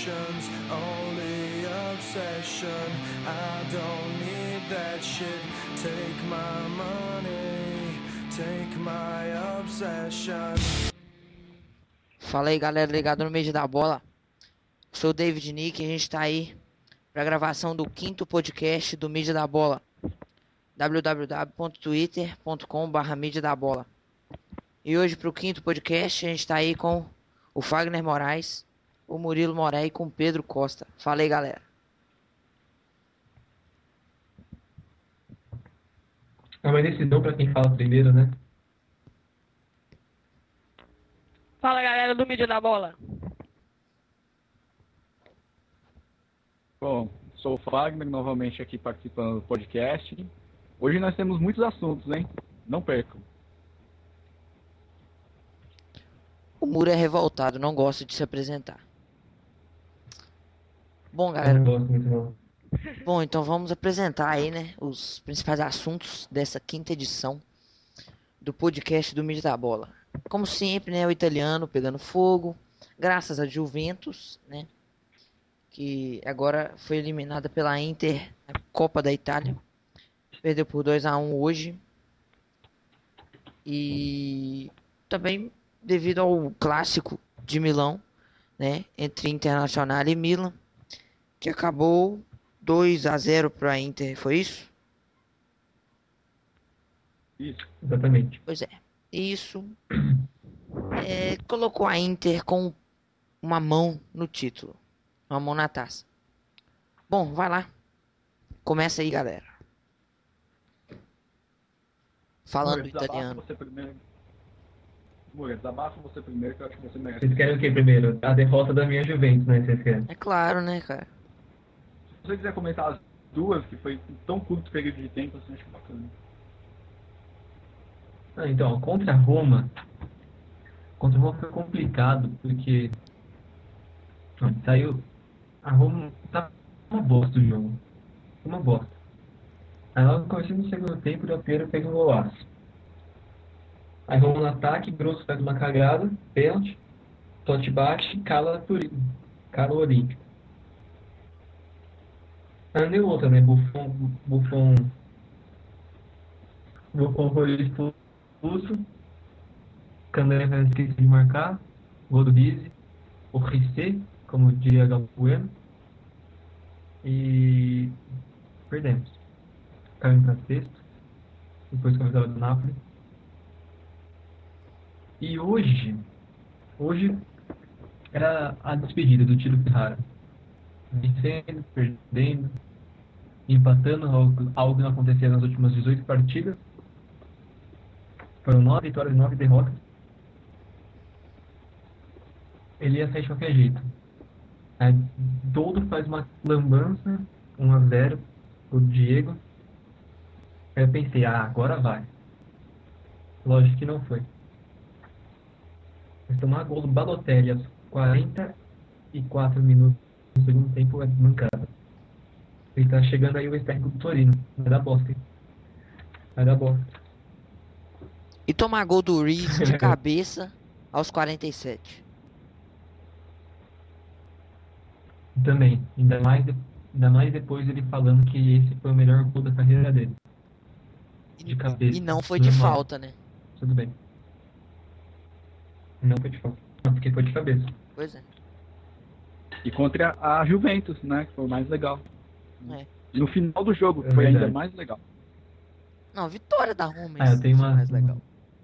possessions, only obsession. I don't need that shit. Take my money, take my obsession. Fala aí, galera, ligado no Mídia da Bola. Sou o David Nick e a gente tá aí pra gravação do 5º podcast do Mídia da Bola. www.twitter.com/Mídia da Bola. E hoje pro 5º podcast a gente tá aí com o Fagner Moraes, o Murilo Moré e com o Pedro Costa. Fala aí, galera. É uma decisão pra quem fala primeiro, né? Fala, galera do Mídia da Bola. Bom, sou o Fagner, novamente aqui participando do podcast. Hoje nós temos muitos assuntos, hein? Não percam. O Muro é revoltado, não gosta de se apresentar. Bom, galera. Eu não gosto muito, não. Bom, então vamos apresentar aí, né, os principais assuntos dessa 5ª edição do podcast do Mídia da Bola. Como sempre, né, o italiano pegando fogo, graças a Juventus, né, que agora foi eliminada pela Inter na Copa da Itália. Perdeu por 2-1 hoje. E também devido ao clássico de Milão, né, entre Internazionale e Milan, que acabou 2-0 para a Inter, foi isso? Isso. Exatamente. Pois é. Isso colocou a Inter com uma mão no título, uma mão na taça. Bom, vai lá. Começa aí, galera. Falando italiano. Você primeiro. Mura, desabafa você primeiro, que eu acho que você merece. Vocês querem o que primeiro? A derrota da minha Juventus, né? Vocês querem? É claro, né, cara? Se você quiser comentar as duas, que foi em tão curto período de tempo, assim, acho bacana. Então, contra a Roma foi complicado, porque saiu. A Roma tá uma bosta do jogo. Uma bosta. Aí logo começou no segundo tempo, o Del Piero fez um golaço. Aí Roma no ataque, Grosso faz uma cagada, pênalti, Totti bate, cala o Olímpico. Aí deu outra, né? Buffon foi expulso. Candelé vai esquecer de marcar. Gol do Rizzi. O Rissé, como diria Galbueno. E perdemos. Caímos para sexto. Depois com a vitória do Napoli. E hoje era a despedida do Tiro Ferrara. Vencendo, perdendo, empatando, algo que não acontecia nas últimas 18 partidas. Foram 9 vitórias e 9 derrotas. Ele ia sair de qualquer jeito. Aí, Doldo faz uma lambança, 1-0, o Diego. Aí eu pensei, agora vai. Lógico que não foi. Mas tomar gol do Balotelli aos 44 minutos do segundo tempo é mancada. Ele tá chegando aí o ex-técnico do Torino. Vai dar bosta, hein? Vai dar bosta. E tomar gol do Reese de cabeça aos 47. Também. Ainda mais depois ele falando que esse foi o melhor gol da carreira dele. De cabeça. E não foi de Normal. falta, né? Tudo bem. Não foi de falta. Não, porque foi de cabeça. Pois é. E contra a Juventus, né? Que foi o mais legal. É. No final do jogo, É foi ainda verdade. mais legal. Não, vitória da Roma Eu tenho foi uma. mais legal.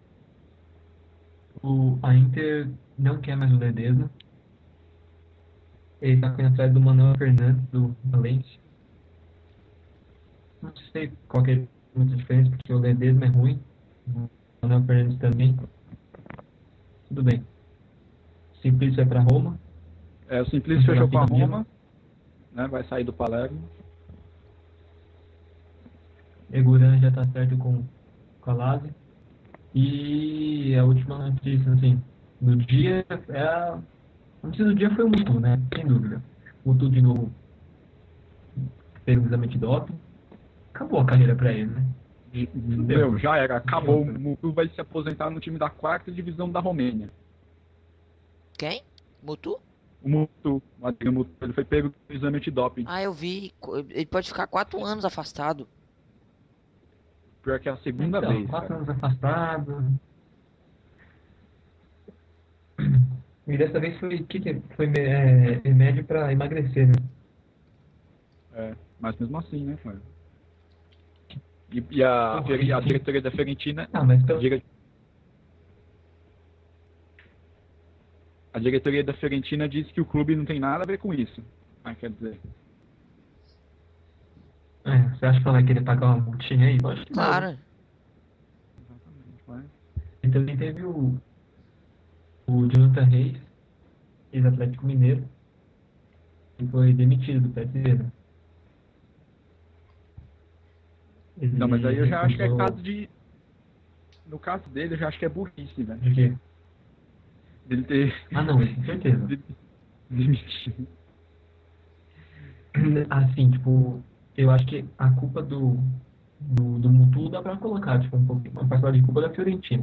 A Inter não quer mais o Ledesma. Ele tá correndo atrás do Manuel Fernandes, do Valência. Não sei qual que é muita diferença, porque o Ledesma é ruim. O Manuel Fernandes também. Tudo bem. Simplício vai pra Roma. O Simplício Vai fechou jogar com a aqui no Roma, né? Vai sair do Palermo. Eguran já tá certo com a Lazio. E a última notícia, assim, do dia a notícia do dia foi o Mutu, né? Sem dúvida. O Mutu de novo fez um exame de doping. Acabou a carreira pra ele, né? Meu, já era. Acabou. O Mutu vai se aposentar no time da 4ª divisão da Romênia. Quem? Mutu? O Adriano Mutu, ele foi pego no exame antidoping. Ah, eu vi. Ele pode ficar 4 anos afastado. Pior que é a segunda Então, vez, 4 cara. anos afastado. E dessa vez foi remédio pra emagrecer, né? É, mas mesmo assim, né, cara? E a diretoria da Fiorentina. Ah, mas A, pelo... dire- a diretoria da Fiorentina disse que o clube não tem nada a ver com isso. Ah, quer dizer. você acha que ela vai querer pagar uma multinha aí? Lógico que não, né? Claro. Exatamente, mas... E também teve o Jonathan Reis, ex-Atlético Mineiro, que foi demitido do PSV, né? Ele Não, mas aí eu já acho que é recusou... caso de. No caso dele, eu já acho que é burrice, velho. De quê? Dele ter. Ah, não, isso com certeza. Demitido. Assim, tipo, eu acho que a culpa do Mutu dá pra colocar, tipo, um pouquinho, uma parcela de culpa da Fiorentina.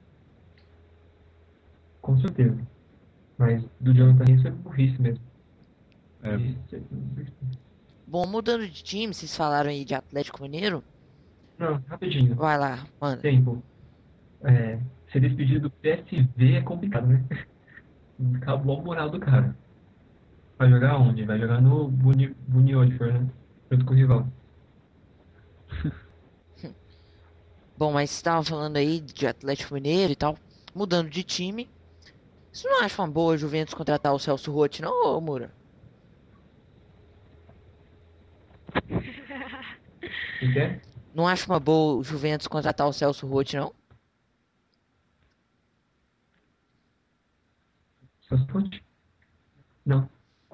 Com certeza. Mas do Jonathan Reis foi burrice mesmo. É. Isso é burrice. Bom, mudando de time, vocês falaram aí de Atlético Mineiro. Não, rapidinho. Vai lá, manda. Tempo. Ser despedido do PSV é complicado, né? Acabou a moral do cara. Vai jogar onde? Vai jogar no Buniodifor, né? Junto com o rival. Bom, mas você tava falando aí de Atlético Mineiro e tal. Mudando de time. Você não acha uma boa a Juventus contratar o Celso Roth, não, ô Moura? O que é? Não acha uma boa o Juventus contratar o Celso Roth, não? Só se pode? Não.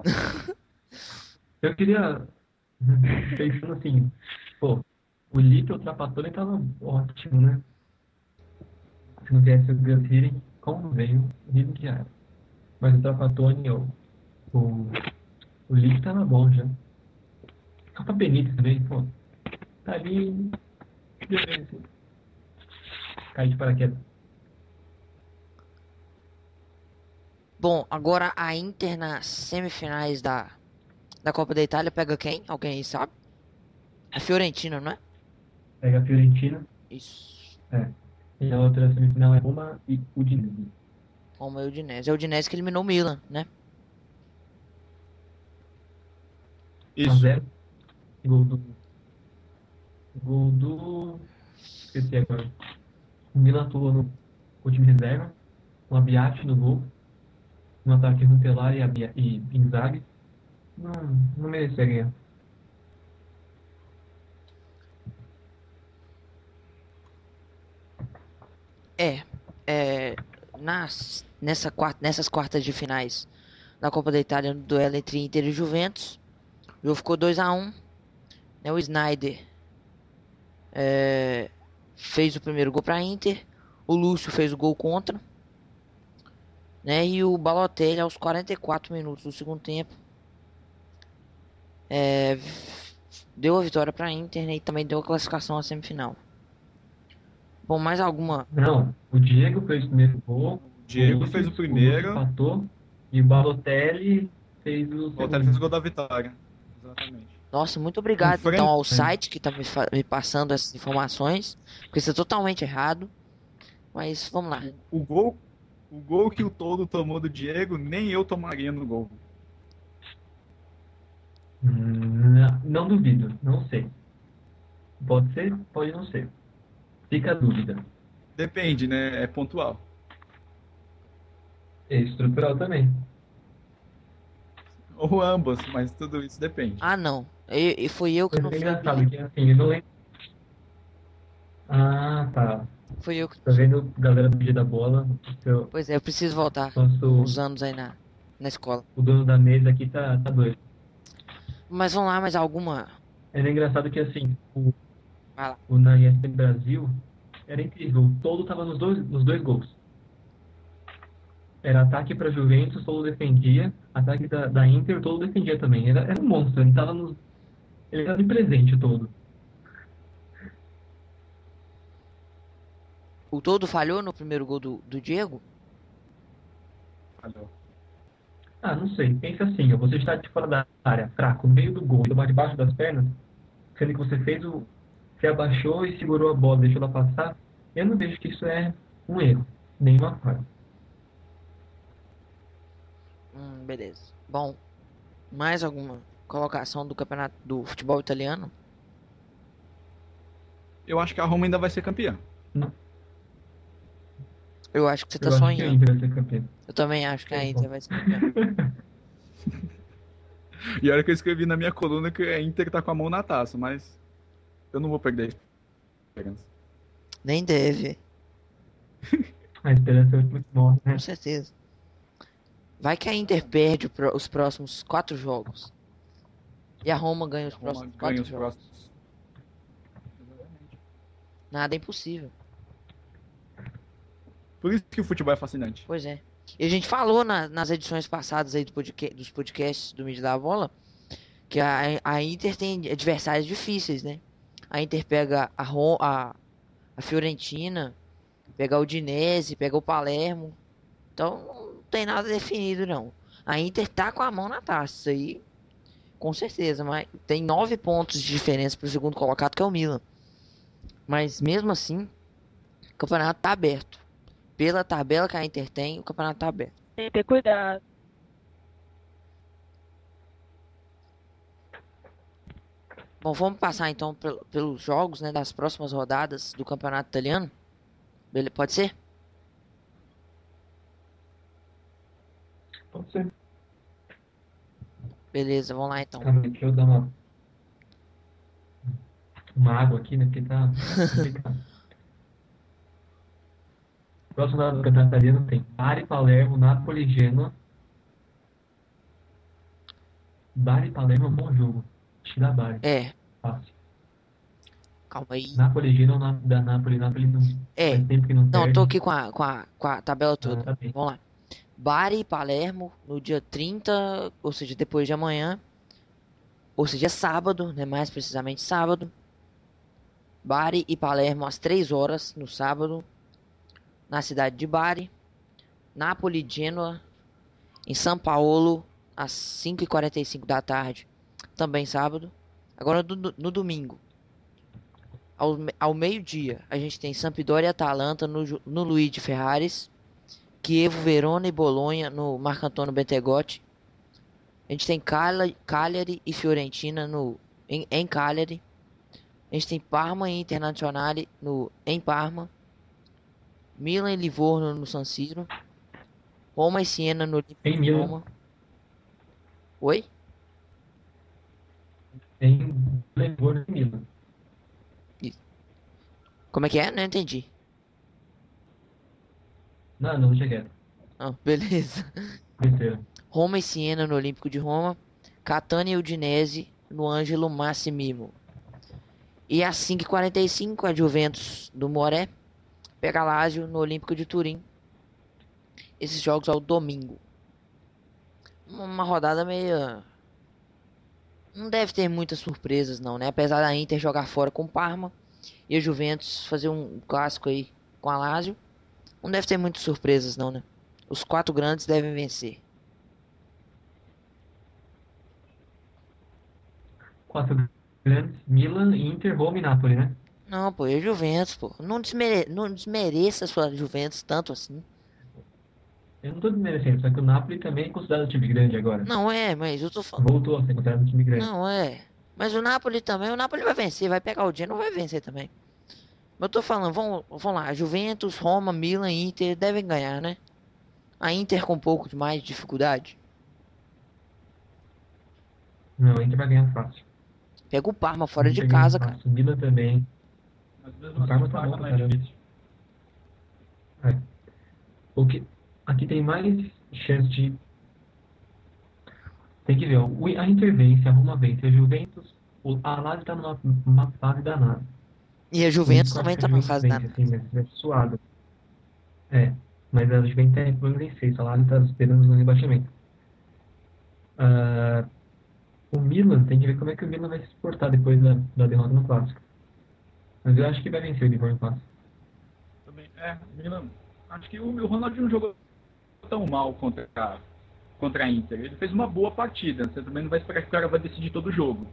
Eu queria... Pensando assim, pô, o Lipe, o Trapattoni tava ótimo, né? Se não viesse o Gus Hiddink, como veio o Hiddink já era. Mas o Trapattoni, o, o Lipe tava bom já. Só pra Benítez também, pô. Tá ali, beleza. Cai de paraquedas. Bom, agora a Inter nas semifinais da Copa da Itália pega quem? Alguém aí sabe? A Fiorentina, não é? Pega a Fiorentina, Isso. e a outra semifinal é Roma e Udinese. Roma e Udinese. É o Udinese que eliminou o Milan, né? 1-0. Gol do. Esqueci agora. O Milan atuou no time reserva, com a Biatti no gol, no ataque Runtelar e Inzaghi. Não, não merecia ganhar. É. É. Nessas quartas de finais da Copa da Itália, no duelo entre Inter e Juventus, o jogo ficou 2-1. Né, o Snyder fez o primeiro gol para Inter. O Lúcio fez o gol contra. Né, e o Balotelli, aos 44 minutos do segundo tempo, é, deu a vitória para Inter, né, e também deu a classificação à semifinal. Bom, mais alguma? Não, o Diego fez o primeiro gol. O Diego Lúcio- fez o O Lúcio primeiro. empatou. E o Balotelli fez o O Otávio fez o segundo. gol da vitória. Exatamente. Nossa, muito obrigado Em frente- então ao site que tá me passando essas informações, porque isso é totalmente errado. Mas vamos lá. O gol que o Todo tomou do Diego, nem eu tomaria no gol. Não duvido, não sei. Pode ser, pode não ser. Fica a dúvida. Depende, né? É pontual. É estrutural também. Ou ambos, mas tudo isso depende. Ah, não. E foi eu que Mas não é fui. engraçado que assim, eu não lembro. Ah, tá. Foi eu que. Tá vendo, galera do Dia da Bola? Pois é, eu preciso voltar Nosso, uns anos aí na escola. o dono da mesa aqui tá doido. Mas vamos lá, mais alguma? É engraçado que assim, Vai lá. o na ESPN Brasil era incrível. O Todo tava nos dois gols. Era ataque pra Juventus, Todo defendia. Ataque da Inter, Todo defendia também. Era um monstro, ele tava de presente todo. O Todo falhou no primeiro gol do Diego? Falhou. Ah, não sei. Pensa assim, ó, você está de fora da área, fraco, no meio do gol, tomar debaixo das pernas, sendo que você fez o. Você abaixou e segurou a bola, deixou ela passar. Eu não vejo que isso é um erro, nenhuma falha. Beleza. Bom, mais alguma colocação do campeonato do futebol italiano? Eu acho que a Roma ainda vai ser campeã. Não, Eu acho que você tá eu acho que a sonhando. Inter vai ser campeã. Eu também acho que a Bom. Inter vai ser campeã. E olha que eu escrevi na minha coluna que a Inter tá com a mão na taça, mas eu não vou perder a esperança. Nem deve, A esperança é o último que morre, com né? certeza. Vai que a Inter perde os próximos 4 jogos. E a Roma ganha os A Roma próximos ganha 4 os jogos. próximos. Nada é impossível. Por isso que o futebol é fascinante. Pois é. E a gente falou nas edições passadas aí dos podcasts do Mídia da Bola que a Inter tem adversários difíceis, né? A Inter pega a Fiorentina, pega o Udinese, pega o Palermo. Então não tem nada definido, não. A Inter tá com a mão na taça, isso aí, com certeza. Mas tem 9 pontos de diferença pro segundo colocado, que é o Milan. Mas mesmo assim, o campeonato tá aberto. Pela tabela que a Inter tem, o campeonato tá aberto. Tem que ter cuidado. Bom, vamos passar então pelos jogos, né, das próximas rodadas do campeonato italiano. Pode ser? Pode ser. Beleza, vamos lá então. Calma aí, deixa eu dar uma água aqui, né? Porque tá complicado. Próximo lado do campeonato italiano tem Bari, Palermo, Napoli, Genoa. Bari, Palermo é um bom jogo. Acho que dá Bari. É, Fácil. calma aí. Napoli, Genoa da Napoli. Napoli não É, faz tempo que não não, perde. tô aqui com a tabela toda. tá bem. Vamos lá. Bari e Palermo no dia 30, ou seja, depois de amanhã. Ou seja, sábado, né? Mais precisamente sábado. Bari e Palermo às 3 horas no sábado, na cidade de Bari. Napoli e Genoa em São Paulo às 5h45 da tarde, também sábado. Agora no domingo, ao meio-dia, a gente tem Sampdoria e Atalanta no Luigi Ferraris. Chievo, Verona e Bolonha no Marcantonio Bentegotti. A gente tem Cagliari e Fiorentina em Cagliari. A gente tem Parma e Internazionale em Parma. Milan e Livorno no San Siro. Roma e Siena no Olímpico Em de Milan. Roma. Oi? Tem Livorno e Milan. Como é que é? Não entendi. Não, deixa quieto. Ah, beleza. Besteira. Roma e Siena no Olímpico de Roma. Catania e Udinese no Ângelo Massimino. E às 5h45 a Juventus do Moré pega Lazio no Olímpico de Turim. Esses jogos ao domingo. Uma rodada meio... Não deve ter muitas surpresas não, né? Apesar da Inter jogar fora com o Parma e a Juventus fazer um clássico aí com a Lazio, não deve ter muitas surpresas não, né? Os 4 grandes devem vencer. 4 grandes: Milan, Inter, Roma e Napoli, né? Não, pô, é Juventus, pô. Não desmereça a sua Juventus tanto assim. Eu não tô desmerecendo, só que o Napoli também é considerado um time grande agora. Não é, mas eu tô falando. Voltou a ser considerado um time grande. Não é. Mas o Napoli também, o Napoli vai vencer, vai pegar o Genoa, vai vencer também. Mas eu tô falando, vamos lá, Juventus, Roma, Milan, Inter devem ganhar, né? A Inter com um pouco de mais dificuldade. Não, a Inter vai ganhar fácil. Pega o Parma fora de Inter ganha casa, cara. fácil. O Milan também. Mas O mesmo Parma assim, tá Parma bom pra não é caramba. difícil. É. O que... Aqui tem mais chance de... Tem que ver, ó. A Inter vence, a Roma vence, a Juventus... A Lazio tá numa fase danada. E a Por Juventus isso que eu também acho que a tá na Juventus fase vence, da... assim, mas é suado. É, mas a Juventus é por vencer, a Lazio tá esperando no rebaixamento. O Milan, tem que ver como é que o Milan vai se portar depois da derrota no Clássico. Mas eu acho que vai vencer o Livorno Clássico. Também, Milan. Acho que o Ronaldinho não jogou tão mal contra contra a Inter. Ele fez uma boa partida. Você também não vai esperar que o cara vai decidir todo o jogo.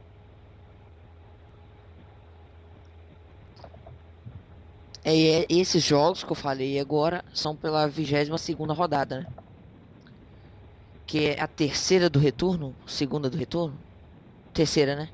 Esses jogos que eu falei agora são pela 22ª rodada, né? Que é a terceira do retorno, segunda do retorno? Terceira, né?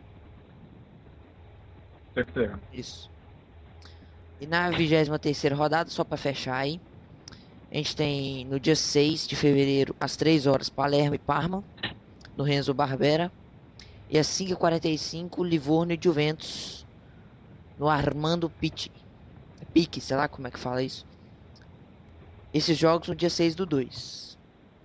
Terceira. Isso. E na 23ª rodada, só pra fechar aí, a gente tem no dia 6 de fevereiro, às 3 horas, Palermo e Parma, no Renzo Barbera. E às 5h45, Livorno e Juventus, no Armando Pique, sei lá como é que fala isso. Esses jogos no dia 6/2.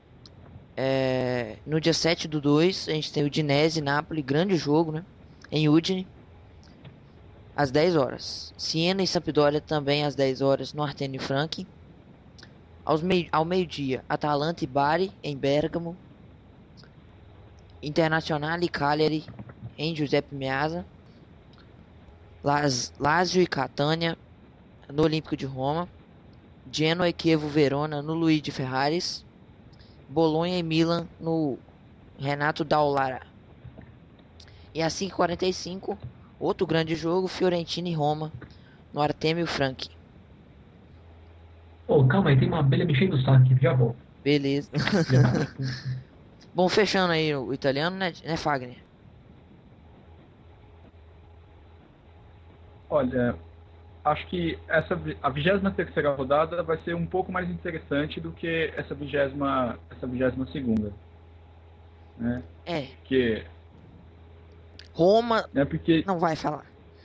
No dia 7/2, a gente tem o Udinese e Napoli, grande jogo, né? Em Udine, às 10 horas. Siena e Sampdoria também às 10 horas, no Artemio Franchi. Ao meio-dia, Atalanta e Bari, em Bergamo. Internazionale e Cagliari, em Giuseppe Meazza. Lazio e Catania, no Olímpico de Roma. Genoa e Chievo Verona, no Luigi Ferraris. Bolonha e Milan, no Renato Dall'Ara. E às 5h45, outro grande jogo, Fiorentina e Roma, no Artemio Franchi. Ô, calma aí, tem uma abelha mexendo o saco aqui, já volto. Beleza. Já tá. Bom, fechando aí o italiano, né, Fagner? Olha, acho que a 23ª rodada vai ser um pouco mais interessante do que essa 22ª, né? Porque, Roma né, porque não vai falar.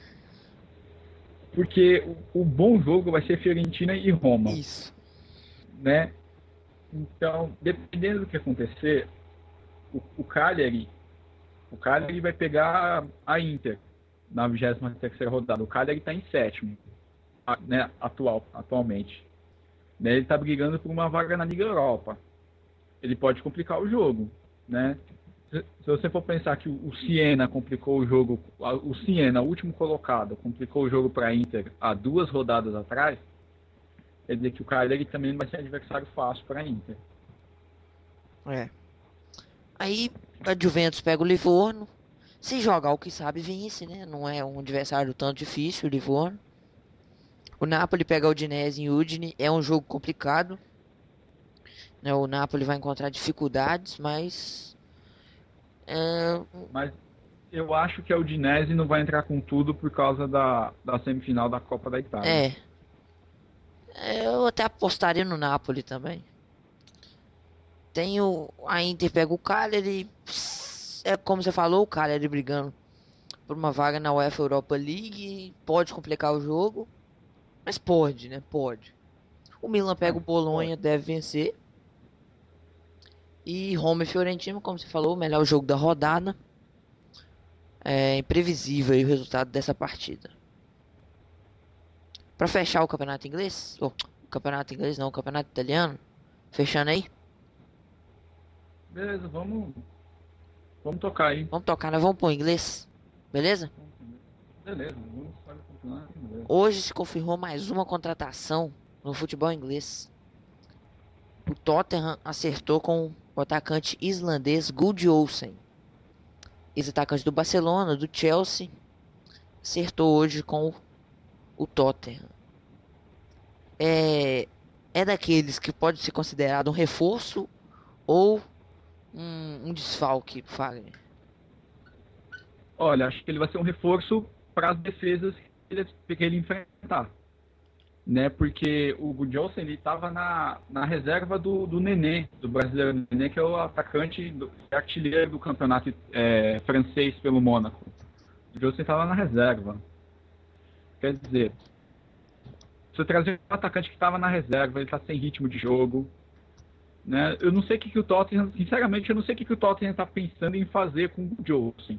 o bom jogo vai ser Fiorentina e Roma, Isso. né? Então, dependendo do que acontecer, o Cagliari vai pegar a Inter na 23ª rodada. O Cagliari está em sétimo, né, atualmente. Né, ele está brigando por uma vaga na Liga Europa. Ele pode complicar o jogo, né? Se você for pensar que o Siena complicou o jogo, o Siena, o último colocado, complicou o jogo para a Inter há 2 rodadas atrás, quer dizer que o Cagliari também não vai ser adversário fácil para a Inter. Aí a Juventus pega o Livorno. Se jogar o que sabe, vence, né? Não é um adversário tanto difícil, o Livorno. O Napoli pega o Udinese em Udine. É um jogo complicado, né? O Napoli vai encontrar dificuldades, mas Mas eu acho que a Udinese não vai entrar com tudo por causa da semifinal da Copa da Itália. Eu até apostaria no Napoli também. A Inter pega o Cagliari. É como você falou, o Cagliari brigando por uma vaga na UEFA Europa League. Pode complicar o jogo, mas pode, né? Pode. O Milan pega o Bolonha, deve vencer. E Roma e Fiorentina, como você falou, o melhor jogo da rodada. É imprevisível aí o resultado dessa partida. Pra fechar o campeonato inglês, o campeonato inglês não, o campeonato italiano, fechando aí. Beleza, vamos tocar aí. Vamos tocar, nós vamos pro inglês, beleza? Beleza, vamos para o campeonato inglês. Hoje se confirmou mais uma contratação no futebol inglês. O Tottenham acertou com o atacante islandês Gudjohnsen, ex-atacante do Barcelona, do Chelsea, acertou hoje com o Tottenham. É daqueles que pode ser considerado um reforço ou um desfalque, Fagner? Olha, acho que ele vai ser um reforço para as defesas que ele enfrentar. Né, porque o Gudjohnsen ele estava na reserva do Nenê, do brasileiro Nenê, que é o atacante, artilheiro do campeonato francês pelo Mônaco. O Gudjohnsen estava na reserva. Quer dizer, se eu trazer um atacante que estava na reserva, ele está sem ritmo de jogo. Né, eu não sei o que o Tottenham, sinceramente, eu não sei o que o Tottenham está pensando em fazer com o Gudjohnsen.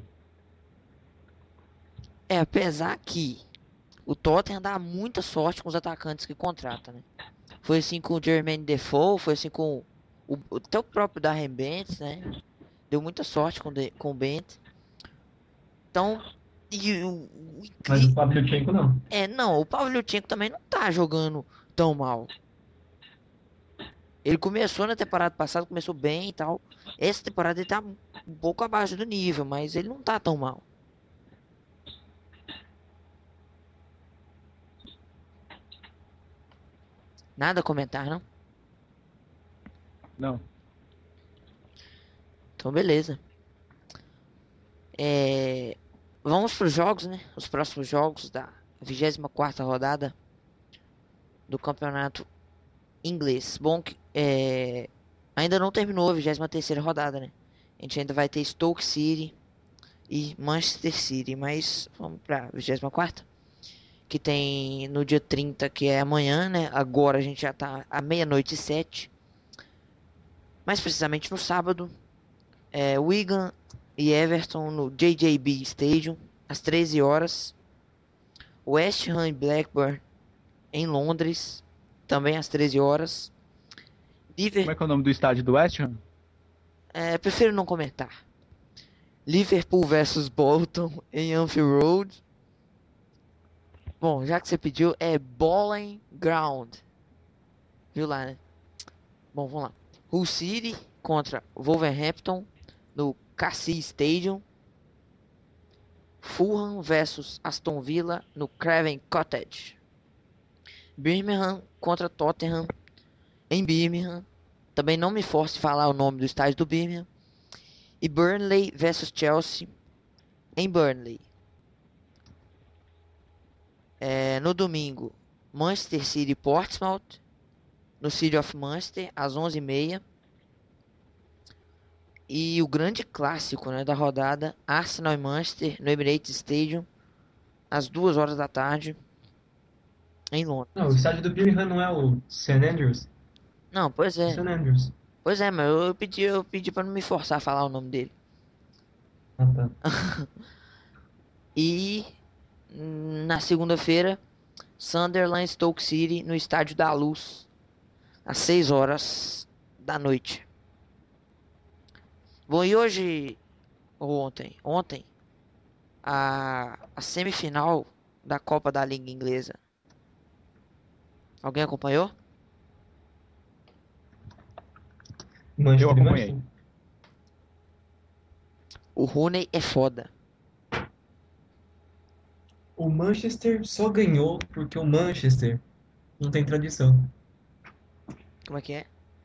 Apesar que o Tottenham dá muita sorte com os atacantes que contrata, né? Foi assim com o Jermaine Defoe, foi assim com até o próprio Darren Bent, né? Deu muita sorte com o Bent. Então, Mas o Pavlyuchenko não. Não, o Pavlyuchenko também não tá jogando tão mal. Ele começou na temporada passada, começou bem e tal. Essa temporada ele tá um pouco abaixo do nível, mas ele não tá tão mal. Nada a comentar, não? Não. Então, beleza. Vamos para os jogos, né? Os próximos jogos da 24ª rodada do campeonato inglês. Bom, ainda não terminou a 23ª rodada, né? A gente ainda vai ter Stoke City e Manchester City, mas vamos para 24ª, que tem no dia 30, que é amanhã, né? Agora a gente já tá à 00:07. Mais precisamente no sábado, Wigan e Everton no JJB Stadium, às 13 horas. West Ham e Blackburn em Londres, também às 13 horas. Como é que é o nome do estádio do West Ham? Prefiro não comentar. Liverpool versus Bolton em Anfield Road. Bom, já que você pediu, é Bowling Ground. Viu lá, né? Bom, vamos lá. Hull City contra Wolverhampton no Cassie Stadium. Fulham versus Aston Villa no Craven Cottage. Birmingham contra Tottenham em Birmingham. Também não me force falar o nome do estádio do Birmingham. E Burnley versus Chelsea em Burnley. No domingo, Manchester City e Portsmouth no City of Manchester às 11h30. E o grande clássico, né, da rodada, Arsenal e Manchester no Emirates Stadium às 2 horas da tarde em Londres. Não, o estádio do Birmingham não é o St. Andrews? Não, pois É é. St. Andrews. Pois é, mas eu pedi pra não me forçar a falar o nome dele. Ah, tá. E na segunda-feira, Sunderland e Stoke City no Estádio da Luz às 6 horas da noite. Bom, e hoje, ou ontem, a semifinal da Copa da Liga Inglesa. Alguém acompanhou? Manchester Eu acompanhei. United. O Rooney é foda. O Manchester só ganhou porque o Manchester não tem tradição. Como é que é?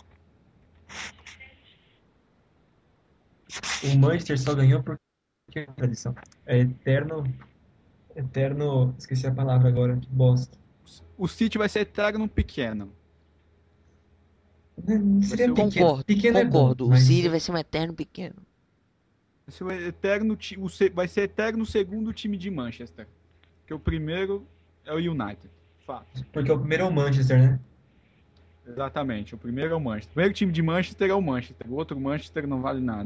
O Manchester só ganhou porque tem tradição. É eterno. Eterno. Esqueci a palavra agora. Que bosta. O City vai ser eterno pequeno. Não seria ser um- pequeno. Concordo, Pequeno é bom, concordo. O mas City vai ser um eterno pequeno. Vai ser eterno o segundo time de Manchester. Porque o primeiro é o United. Fato. porque o primeiro é o Manchester, né? Exatamente. O primeiro é o Manchester. O primeiro time de Manchester é o Manchester. O outro Manchester não vale nada.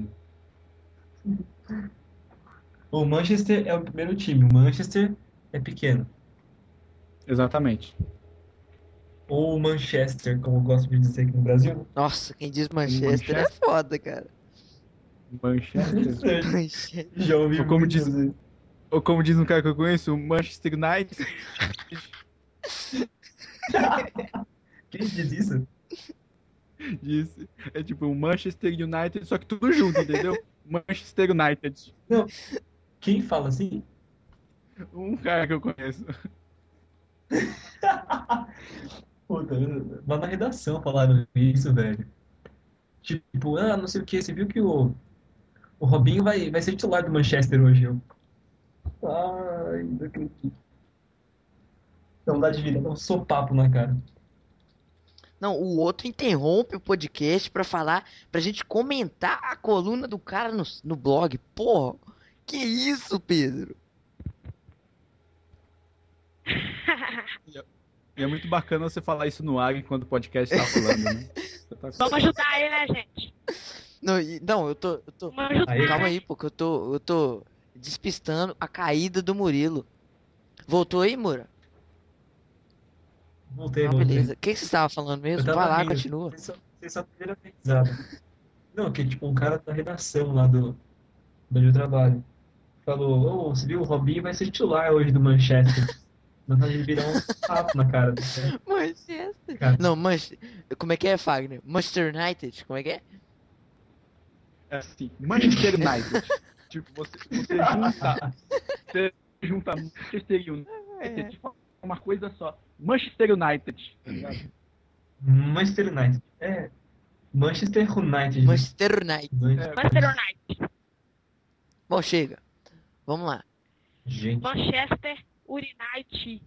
O Manchester é o primeiro time. O Manchester é pequeno. Exatamente. Ou o Manchester, como eu gosto de dizer aqui no Brasil. Nossa, quem diz Manchester é Manchester? foda, cara. Manchester. Manchester. Já ouvi Ou como muito diz- dizer. Ou como diz um cara que eu conheço, o Manchester United. Quem diz isso? Disse. É tipo o Manchester United, só que tudo junto, entendeu? Manchester United. Quem fala assim? Um cara que eu conheço. Puta, lá na redação falaram isso, velho. Tipo, não sei o que, você viu que o Robinho vai ser titular do Manchester hoje. Ai, não acredito. Não dá de vida, dá um sopapo na cara. Não, o outro interrompe o podcast pra falar, pra gente comentar a coluna do cara no blog. Porra, que isso, Pedro? E é muito bacana você falar isso no ar enquanto o podcast tá rolando, né? Você tá- Vamos ajudar aí, né, gente? Não, eu tô. Vamos ajudar. Aí, Calma aí, porque eu tô despistando a caída do Murilo. Voltou aí, Mura? voltei. Beleza. O que você estava falando Eu mesmo? tava Vai lá, rindo. continua. Vocês só primeira risada. Não, que tipo, um cara da redação lá do onde eu trabalho falou: você viu, o Robinho vai ser titular hoje do Manchester. Dá vontade de virar um papo na cara. Manchester. Cara. Não, como é que é, Fagner? Manchester United, como é que é? É assim, Manchester United. Tipo, você junta Manchester United e fala uma coisa só. Manchester United, tá ligado? Manchester United. Manchester United. Manchester United. Manchester United. Bom, chega. Vamos lá. Gente. Manchester United.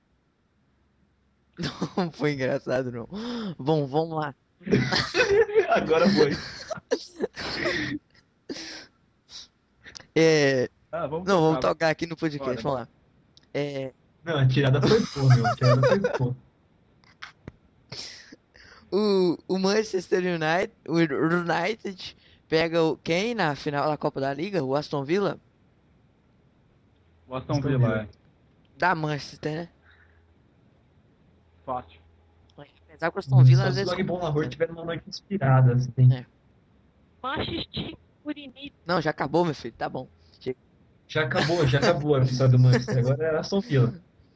Não foi engraçado, não. Bom, vamos lá. Agora foi. Vamos tocar aqui no podcast, vamos lá. Não, a tirada foi boa, meu. A tirada foi boa. O Manchester United, o United pega quem na final da Copa da Liga? O Aston Villa? O Aston Villa, é. Da Manchester, né? Fácil. Apesar que o Aston Villa Só às se o vezes... Log Bom Lahore tiver numa noite inspirada, assim. Manchester United. Não, já acabou, meu filho, tá bom. Já acabou a vitória do Manchester. Agora é Aston Villa.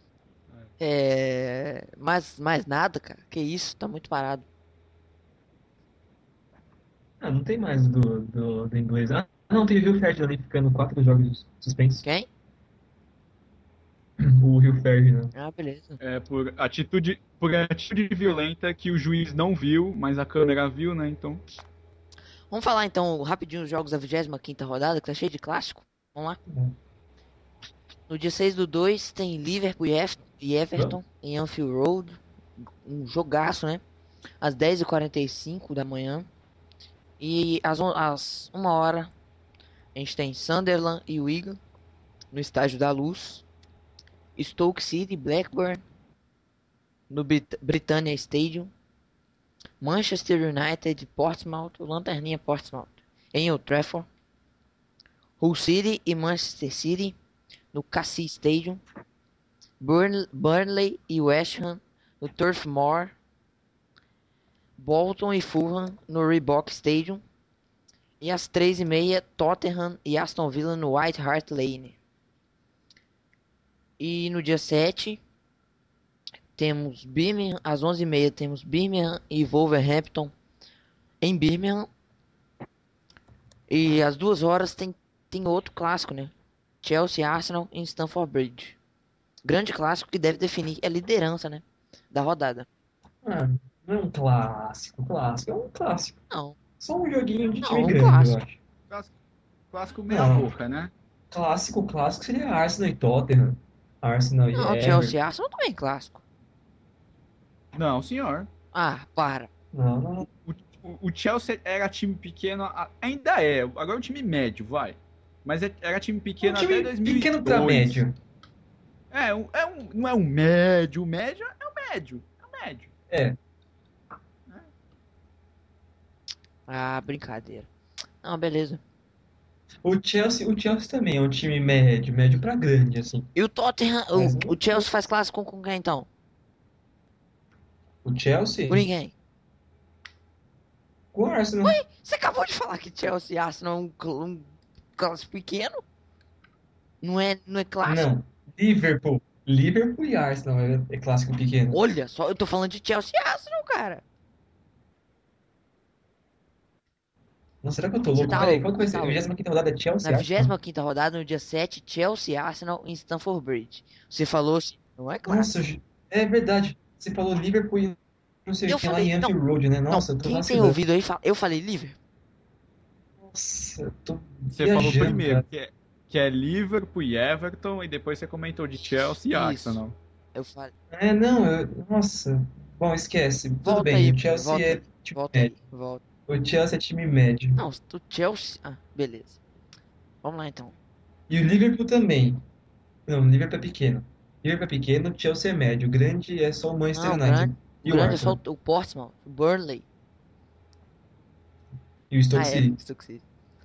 Mais nada, cara. Que isso, tá muito parado. Ah, não tem mais do inglês. Ah, não, tem o Rio Ferdinand ficando 4 jogos suspensos. Quem? O Rio Ferdinand. Ah, beleza. Por atitude violenta que o juiz não viu, mas a câmera viu, né? Então. Vamos falar então rapidinho os jogos da 25ª rodada, que tá cheio de clássico. Vamos lá. No dia 6/2 tem Liverpool e Everton em Anfield Road. Um jogaço, né? Às 10h45 da manhã. E às 1h a gente tem Sunderland e Wigan no Estádio da Luz. Stoke City e Blackburn no Britannia Stadium. Manchester United e Portsmouth, Lanterninha Portsmouth em Old Trafford. Hull City e Manchester City no Cassie Stadium. Burnley e West Ham no Turf Moor. Bolton e Fulham no Reebok Stadium. E às 3h30 Tottenham e Aston Villa no White Hart Lane. E no dia 7 temos Birmingham, às 11h30 temos Birmingham e Wolverhampton em Birmingham. E às 2h tem outro clássico, né? Chelsea e Arsenal em Stamford Bridge. Grande clássico que deve definir a liderança, né? Da rodada. Ah, não é um clássico, é um clássico. Não. Só um joguinho de Não, time um grande, clássico. eu acho. Clássico meia Não. boca, né? Clássico seria Arsenal e Tottenham. Arsenal e Não, Everton. Chelsea e Arsenal também é clássico. Não, senhor. Ah, para. Não. O Chelsea era time pequeno, ainda é. Agora é um time médio, vai. Mas era time pequeno Um time até 2002. pequeno pra médio. Não é um médio. O médio é o médio. É o médio. É. Ah, brincadeira. Não, beleza. O Chelsea também é um time médio pra grande, assim. E o Tottenham, Mas o Chelsea faz clássico com quem então? O Chelsea Com ninguém. com o Arsenal. Você acabou de falar que Chelsea e Arsenal é um clássico pequeno? Não é clássico? Não. Liverpool e Arsenal é clássico pequeno. Olha só, eu tô falando de Chelsea e Arsenal, cara. Não, será que eu tô Você louco? tá Peraí, louco, qual que vai você ser? tá A louco. 25ª rodada é Chelsea Na e Arsenal? 25ª rodada, no dia 7, Chelsea e Arsenal em Stamford Bridge. Você falou assim, não é clássico. Nossa, é verdade. Você falou Liverpool e não sei o Eu que lá falei, em Anfield Road, né? Nossa, não, eu tô quem tem vacilando. ouvido aí, eu falei Liverpool. Nossa, eu tô Você falou viajando, primeiro cara. que é Liverpool e Everton, e depois você comentou de Chelsea e Isso. Arsenal. Eu falei, Nossa. Bom, esquece. Tudo volta bem, aí, o Chelsea volta é aí, time volta aí, médio. volta. O Chelsea é time médio. Não, o Chelsea... Ah, beleza. Vamos lá então. E o Liverpool também. Não, o Liverpool é pequeno. Liverpool é pequeno, o Chelsea é médio. O grande é só o Manchester Não, o United. grande, E o o grande é só Arsenal. o Portsmouth, o Burnley. E o Stoke Ah, City. Stoke City.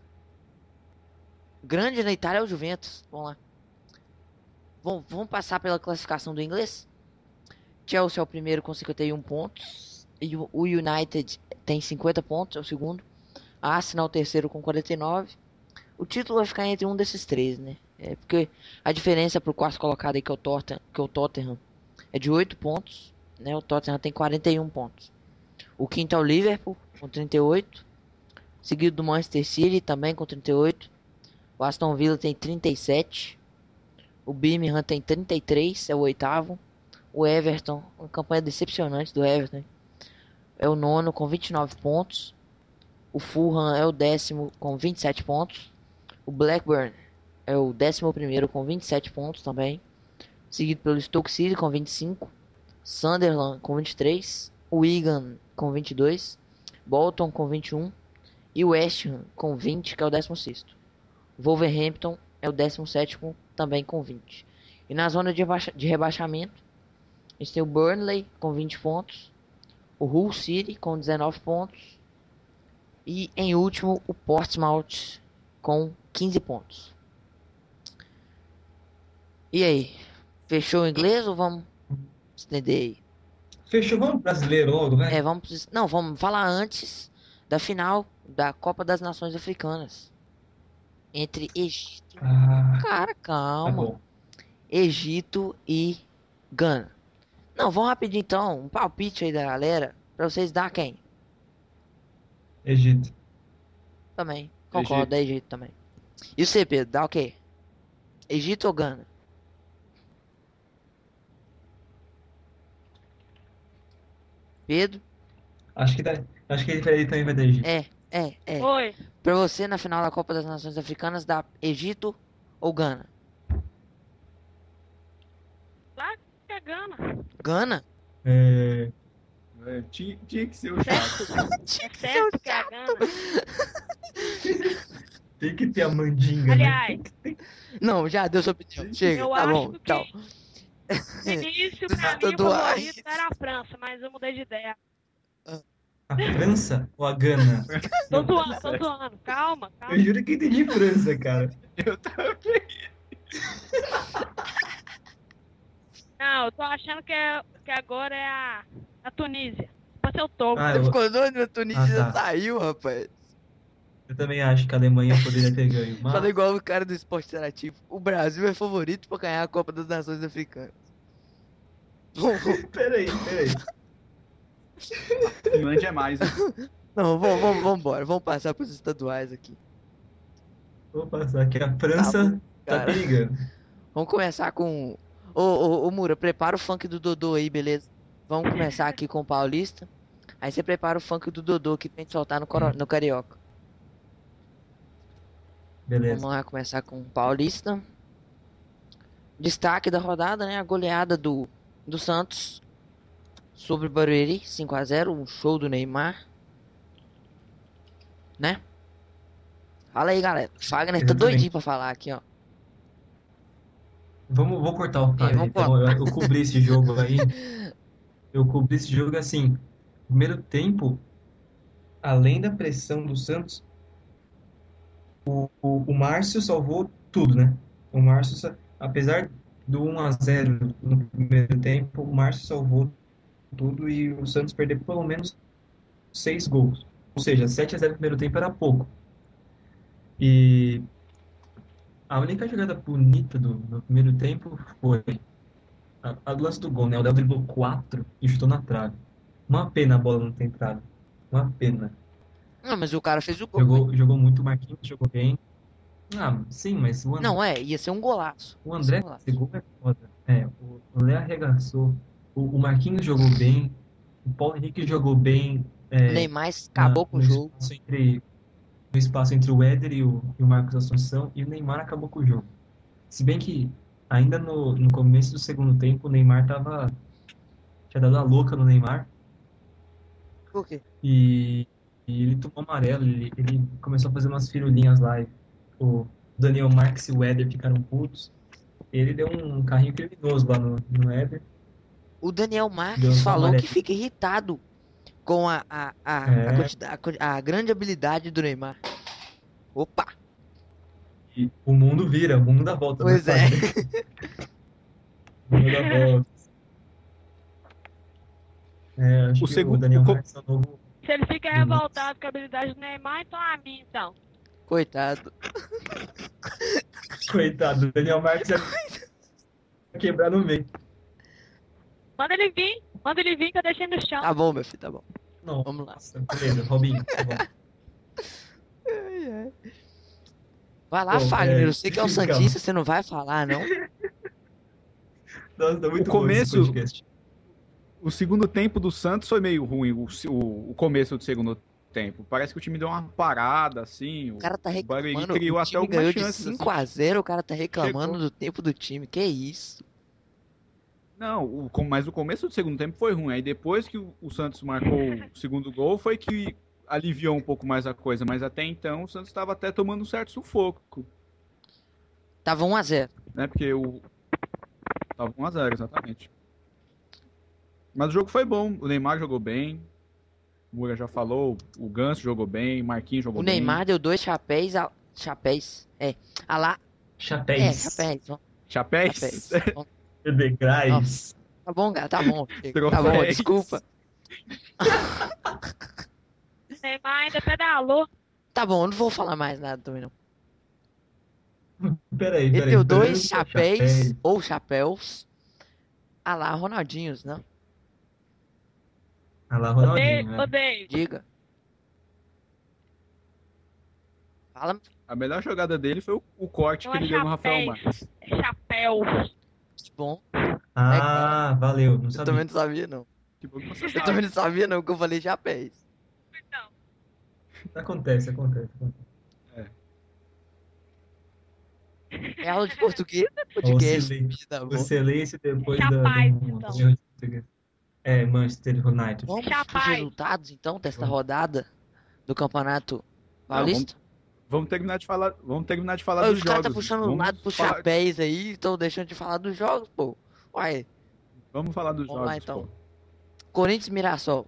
O grande na Itália é o Juventus. Vamos lá. Vamos passar pela classificação do inglês? Chelsea é o primeiro com 51 pontos. E o United tem 50 pontos, é o segundo. Arsenal, o terceiro com 49. O título vai ficar entre um desses três, né? É porque a diferença pro quarto colocado aí, que é o Tottenham, é de 8 pontos, né? O Tottenham tem 41 pontos. O quinto é o Liverpool, com 38. Seguido do Manchester City, também com 38. O Aston Villa tem 37. O Birmingham tem 33, é o oitavo. O Everton, uma campanha decepcionante do Everton, hein? É o nono com 29 pontos. O Fulham é o décimo com 27 pontos. O Blackburn é o 11º com 27 pontos também. Seguido pelo Stoke City com 25. Sunderland com 23. O Wigan com 22. Bolton com 21. E o West Ham com 20, que é o 16º. Wolverhampton é o 17º, também com 20. E na zona de rebaixamento, a gente tem o Burnley com 20 pontos. O Hull City com 19 pontos. E em último, o Portsmouth com 15 pontos. E aí? Fechou o inglês ou vamos estender aí? Fechou, vamos pro brasileiro logo, né? Vamos falar antes da final da Copa das Nações Africanas. Entre Egito. Cara, Tá calma. bom. Egito e Gana. Não, vamos rapidinho então. Um palpite aí da galera. Pra vocês dar quem? Egito. Também. Concordo, é Egito também. E você, Pedro? Dá o quê? Egito ou Gana? Pedro? Acho que ele também vai dar Egito. É. Oi. Pra você, na final da Copa das Nações Africanas, dá Egito ou Gana? Lá que é Gana. Gana? É, Tinha que ser o chato. É certo que é a Gana. tem que ter a mandinga, Aliás, né? Não, já deu sua opinião. Chega, eu tá acho bom, que tchau. no início, pra mim, o Tudo favorito era a França, mas eu mudei de ideia. A França ou a Gana? Tô zoando. Calma. Eu juro que entendi França, cara. Eu também. Não, eu tô achando que agora é a Tunísia. Pode ser o Togo. Ah, Você ficou doido? A Tunísia Ah, tá. saiu, rapaz. Eu também acho que a Alemanha poderia ter ganho. Mas Fala igual o cara do esporte interativo. O Brasil é favorito pra ganhar a Copa das Nações Africanas. Peraí. Finlândia é mais. Né? Não, vamos embora. Vamos passar pros estaduais aqui. Vou passar aqui. A França tá cara. perigando. Vamos começar com... Ô, Mura, prepara o funk do Dodô aí, beleza? Vamos começar aqui com o Paulista. Aí você prepara o funk do Dodô que tem que soltar no Carioca. Beleza. Vamos lá começar com o Paulista. Destaque da rodada, né? A goleada do Santos sobre o Barueri, 5-0. Um show do Neymar. Né? Fala aí, galera. Fagner tá Exatamente. doidinho pra falar aqui, ó. Vou cortar o cara. vamos Então, eu cobri esse jogo aí. Eu cobri esse jogo assim. Primeiro tempo, além da pressão do Santos, o Márcio salvou tudo, né? O Márcio, apesar do 1-0 no primeiro tempo, o Márcio salvou tudo e o Santos perdeu pelo menos 6 gols. Ou seja, 7-0 no primeiro tempo era pouco. E a única jogada bonita do primeiro tempo foi a do lance do gol, né? O Léo driblou 4 e chutou na trave. Uma pena a bola não ter entrado. Uma pena. Não, mas o cara fez o gol. Jogou muito, o Marquinhos jogou bem. Ah, sim, mas o André, Não, ia ser um golaço. o André esse gol é foda. O Léo arregaçou. O Marquinhos jogou bem. O Paulo Henrique jogou bem. O Neymar acabou com o jogo. No espaço entre o Éder e o Marcos Assunção. E o Neymar acabou com o jogo. Se bem que ainda no começo do segundo tempo, o Neymar tinha dado a louca no Neymar. Por quê? E ele tomou amarelo, ele começou a fazer umas firulinhas lá. O Daniel Marques e o Éder ficaram putos. Ele deu um carrinho criminoso lá no Éder. O Daniel Deu Marques um falou amarelo. que fica irritado com a grande habilidade do Neymar. Opa! E o mundo vira, o mundo dá volta. Pois né, é. pai? O mundo dá volta. Acho O que segundo- o Daniel o co- Marques é o novo. Se ele fica revoltado com a habilidade do Neymar, então a mim, então. Coitado. Coitado, o Daniel Marques ia quebrar no meio. Manda ele vir que eu deixei no chão. Tá bom, meu filho, tá bom. Não, Vamos lá. nossa, beleza, Robinho, tá bom. Vai lá, Bom, Fagner. Eu sei que é o calma. Santista, você não vai falar, não? Nossa, tá muito O bom esse começo- podcast. O segundo tempo do Santos foi meio ruim, o começo do segundo tempo. Parece que o time deu uma parada, assim. O cara tá o Barueri reclamando. criou O até time algumas ganhou de chances. 5-0, o cara tá reclamando Chegou. do tempo do time. Que isso? Não, mas o começo do segundo tempo foi ruim. Aí depois que o Santos marcou o segundo gol, foi que aliviou um pouco mais a coisa. Mas até então o Santos estava até tomando um certo sufoco, Tava 1-0. né? Porque tava 1-0, exatamente. Mas o jogo foi bom. O Neymar jogou bem. O Moura já falou. O Ganso jogou bem. O Marquinhos jogou O bem. Neymar deu 2 chapéus. Chapéus. Ah lá. Chapéus. Chapéus. Chapéus? Chapéus. Degraus. Nossa. Tá bom, cara. Tá bom. Tá bom, Troféus. desculpa. Neymar ainda pedalou. Tá bom, eu não vou falar mais nada também, não. Peraí. Ele deu 2 Branco, chapéus ou chapéus. Ah lá, Ronaldinhos, né? Ah lá, Ronaldinho, né? Odeio. Diga. Fala, A melhor jogada dele foi o corte Não que é ele deu no Rafael Marques. chapéu. É chapéu. que bom. Ah, valeu, não Eu sabia. também não sabia, não. Que bom que você Eu sabe. também não sabia, não, que eu falei chapéus. Não. Acontece. É aula de português, né? Podcast. Oscilei. Tá bom. O silêncio depois Chapais, do então. erro de português. É, Manchester United. Vamos Chapéus. pros resultados, então, desta Vamos. rodada do Campeonato Paulista? Vamos terminar de falar Ô, dos os caras jogos. tá puxando o Vamos lado pros falar- chapéus aí, estão deixando de falar dos jogos, pô. Uai, Vamos falar dos vamos jogos. lá, então. pô. Corinthians e Mirassol.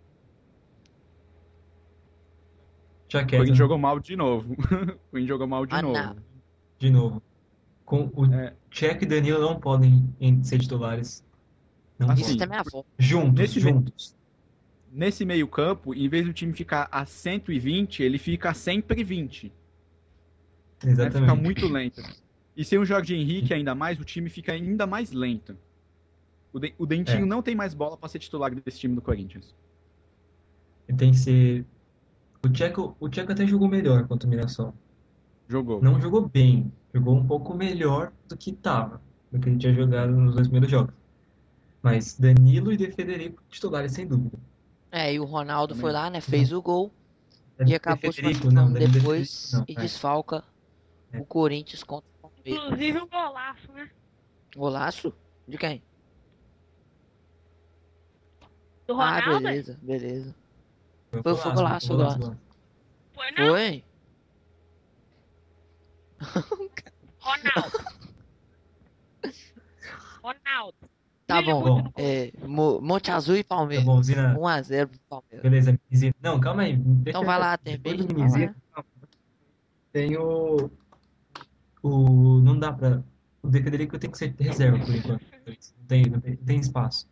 Já O quer, Corinthians jogou mal de novo. O Corinthians jogou mal de Ah, novo. não. de novo. Com o É. Tcheco e Danilo não podem ser titulares. Não Assim, Isso podem. até minha avó. Juntos. Nesse meio campo, em vez do time ficar a 120, ele fica a 120. Né? Fica Exatamente. muito lento. E sem o Jorge Henrique ainda mais, o time fica ainda mais lento. O Dentinho É. não tem mais bola para ser titular desse time do Corinthians. E tem que ser. O Tcheco até jogou melhor contra o Mirassol. Jogou. Não jogou bem. Jogou um pouco melhor do que estava. Do que ele tinha jogado nos 2 primeiros jogos. Mas Danilo e De Federico titulares, sem dúvida. É, e o Ronaldo Também. foi lá, né? Fez o gol e De acabou se Federico, machucando não, De depois Federico, e não, é. desfalca É. o Corinthians contra o Palmeiras. Inclusive um golaço, né? Golaço? De quem? Do Ah, Ronaldo. beleza. Foi um Foi golaço. Foi não? Foi? Ronaldo. Ronaldo. Tá Brilha bom. muito no É, Monte Azul e Tá Palmeiras. bom, Zina. 1-0 pro Palmeiras. Beleza, Mimizina. Não, calma aí. Então vai lá, tem Depois do beijo. Mimizina, tem o. Não dá pra. O De Federico tem que ser reserva por enquanto. Não tem espaço.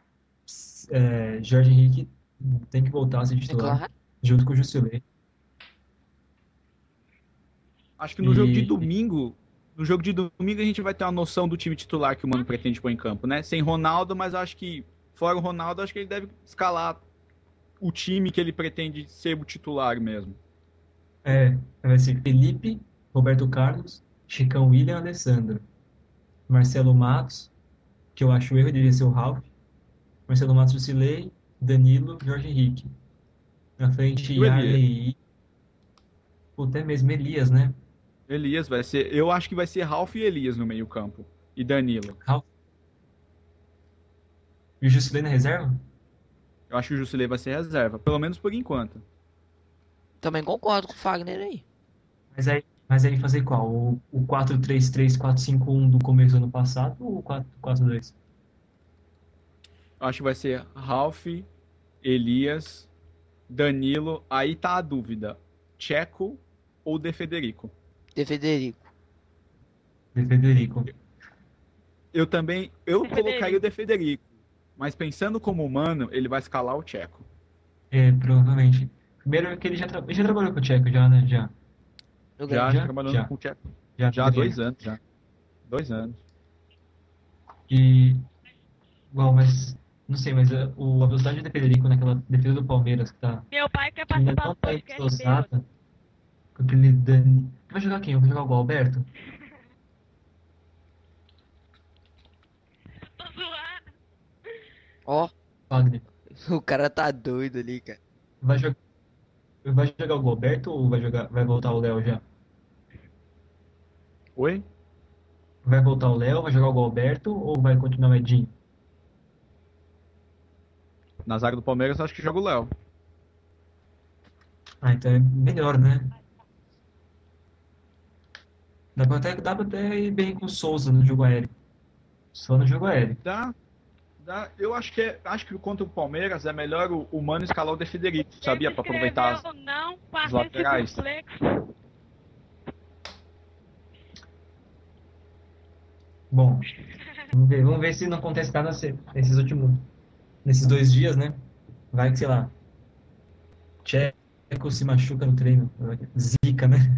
Jorge Henrique tem que voltar a ser É titular, claro. junto com o Jusilei. Acho que no jogo de E- domingo. No jogo de domingo a gente vai ter uma noção do time titular que o Mano pretende pôr em campo, né? Sem Ronaldo, mas acho que, fora o Ronaldo, acho que ele deve escalar o time que ele pretende ser o titular mesmo. Vai ser Felipe, Roberto Carlos, Chicão William e Alessandro. Marcelo Matos, que eu acho o erro, deveria ser o Ralf. Marcelo Matos, Jusilei, Danilo, Jorge Henrique. Na frente, E o Elias? Yarley. Até mesmo Elias, né? Elias vai ser. Eu acho que vai ser Ralf e Elias no meio-campo. E Danilo. E o Jusilei na reserva? Eu acho que o Jusilei vai ser reserva, pelo menos por enquanto. Também concordo com o Fagner aí. Mas aí fazer qual? O 4-3-3, 4-5-1 do começo do ano passado ou o 4-4-2? Eu acho que vai ser Ralf, Elias, Danilo. Aí tá a dúvida: Tcheco ou De Federico? De Federico. De Federico. Eu Federico. colocaria o De Federico. Mas pensando como humano, ele vai escalar o Tcheco. Provavelmente. Primeiro que ele já trabalhou com o Tcheco, já, né? Já. No Já grande. trabalhando já. com o Tcheco. Já há 2 anos, já. 2 anos. E, bom, mas, não sei, mas a velocidade de Federico naquela defesa do Palmeiras Meu pai quer que ainda participar não do tá podcast bêbado. entrosada com aquele Dani. Vai jogar quem? Vai jogar o Alberto? Tô zoando. Ó, Wagner. o cara tá doido ali, cara. Vai, jo vai jogar o Alberto ou vai voltar o Léo já? Oi? Vai voltar o Léo, vai jogar o Alberto ou vai continuar o Edinho? Na zaga do Palmeiras, eu acho que joga o Léo. Ah, então é melhor, né? Dá pra até ir bem com o Souza no jogo aéreo. Só no jogo aéreo. Dá, dá. Eu acho que contra o Palmeiras é melhor o Mano escalar o De Federico, sabia? Ele Pra aproveitar escreveu não os participe laterais. do Flex. Bom, vamos ver se não acontece nada nesses 2 dias, né? Vai que, sei lá, Tcheco se machuca no treino. Zica, né?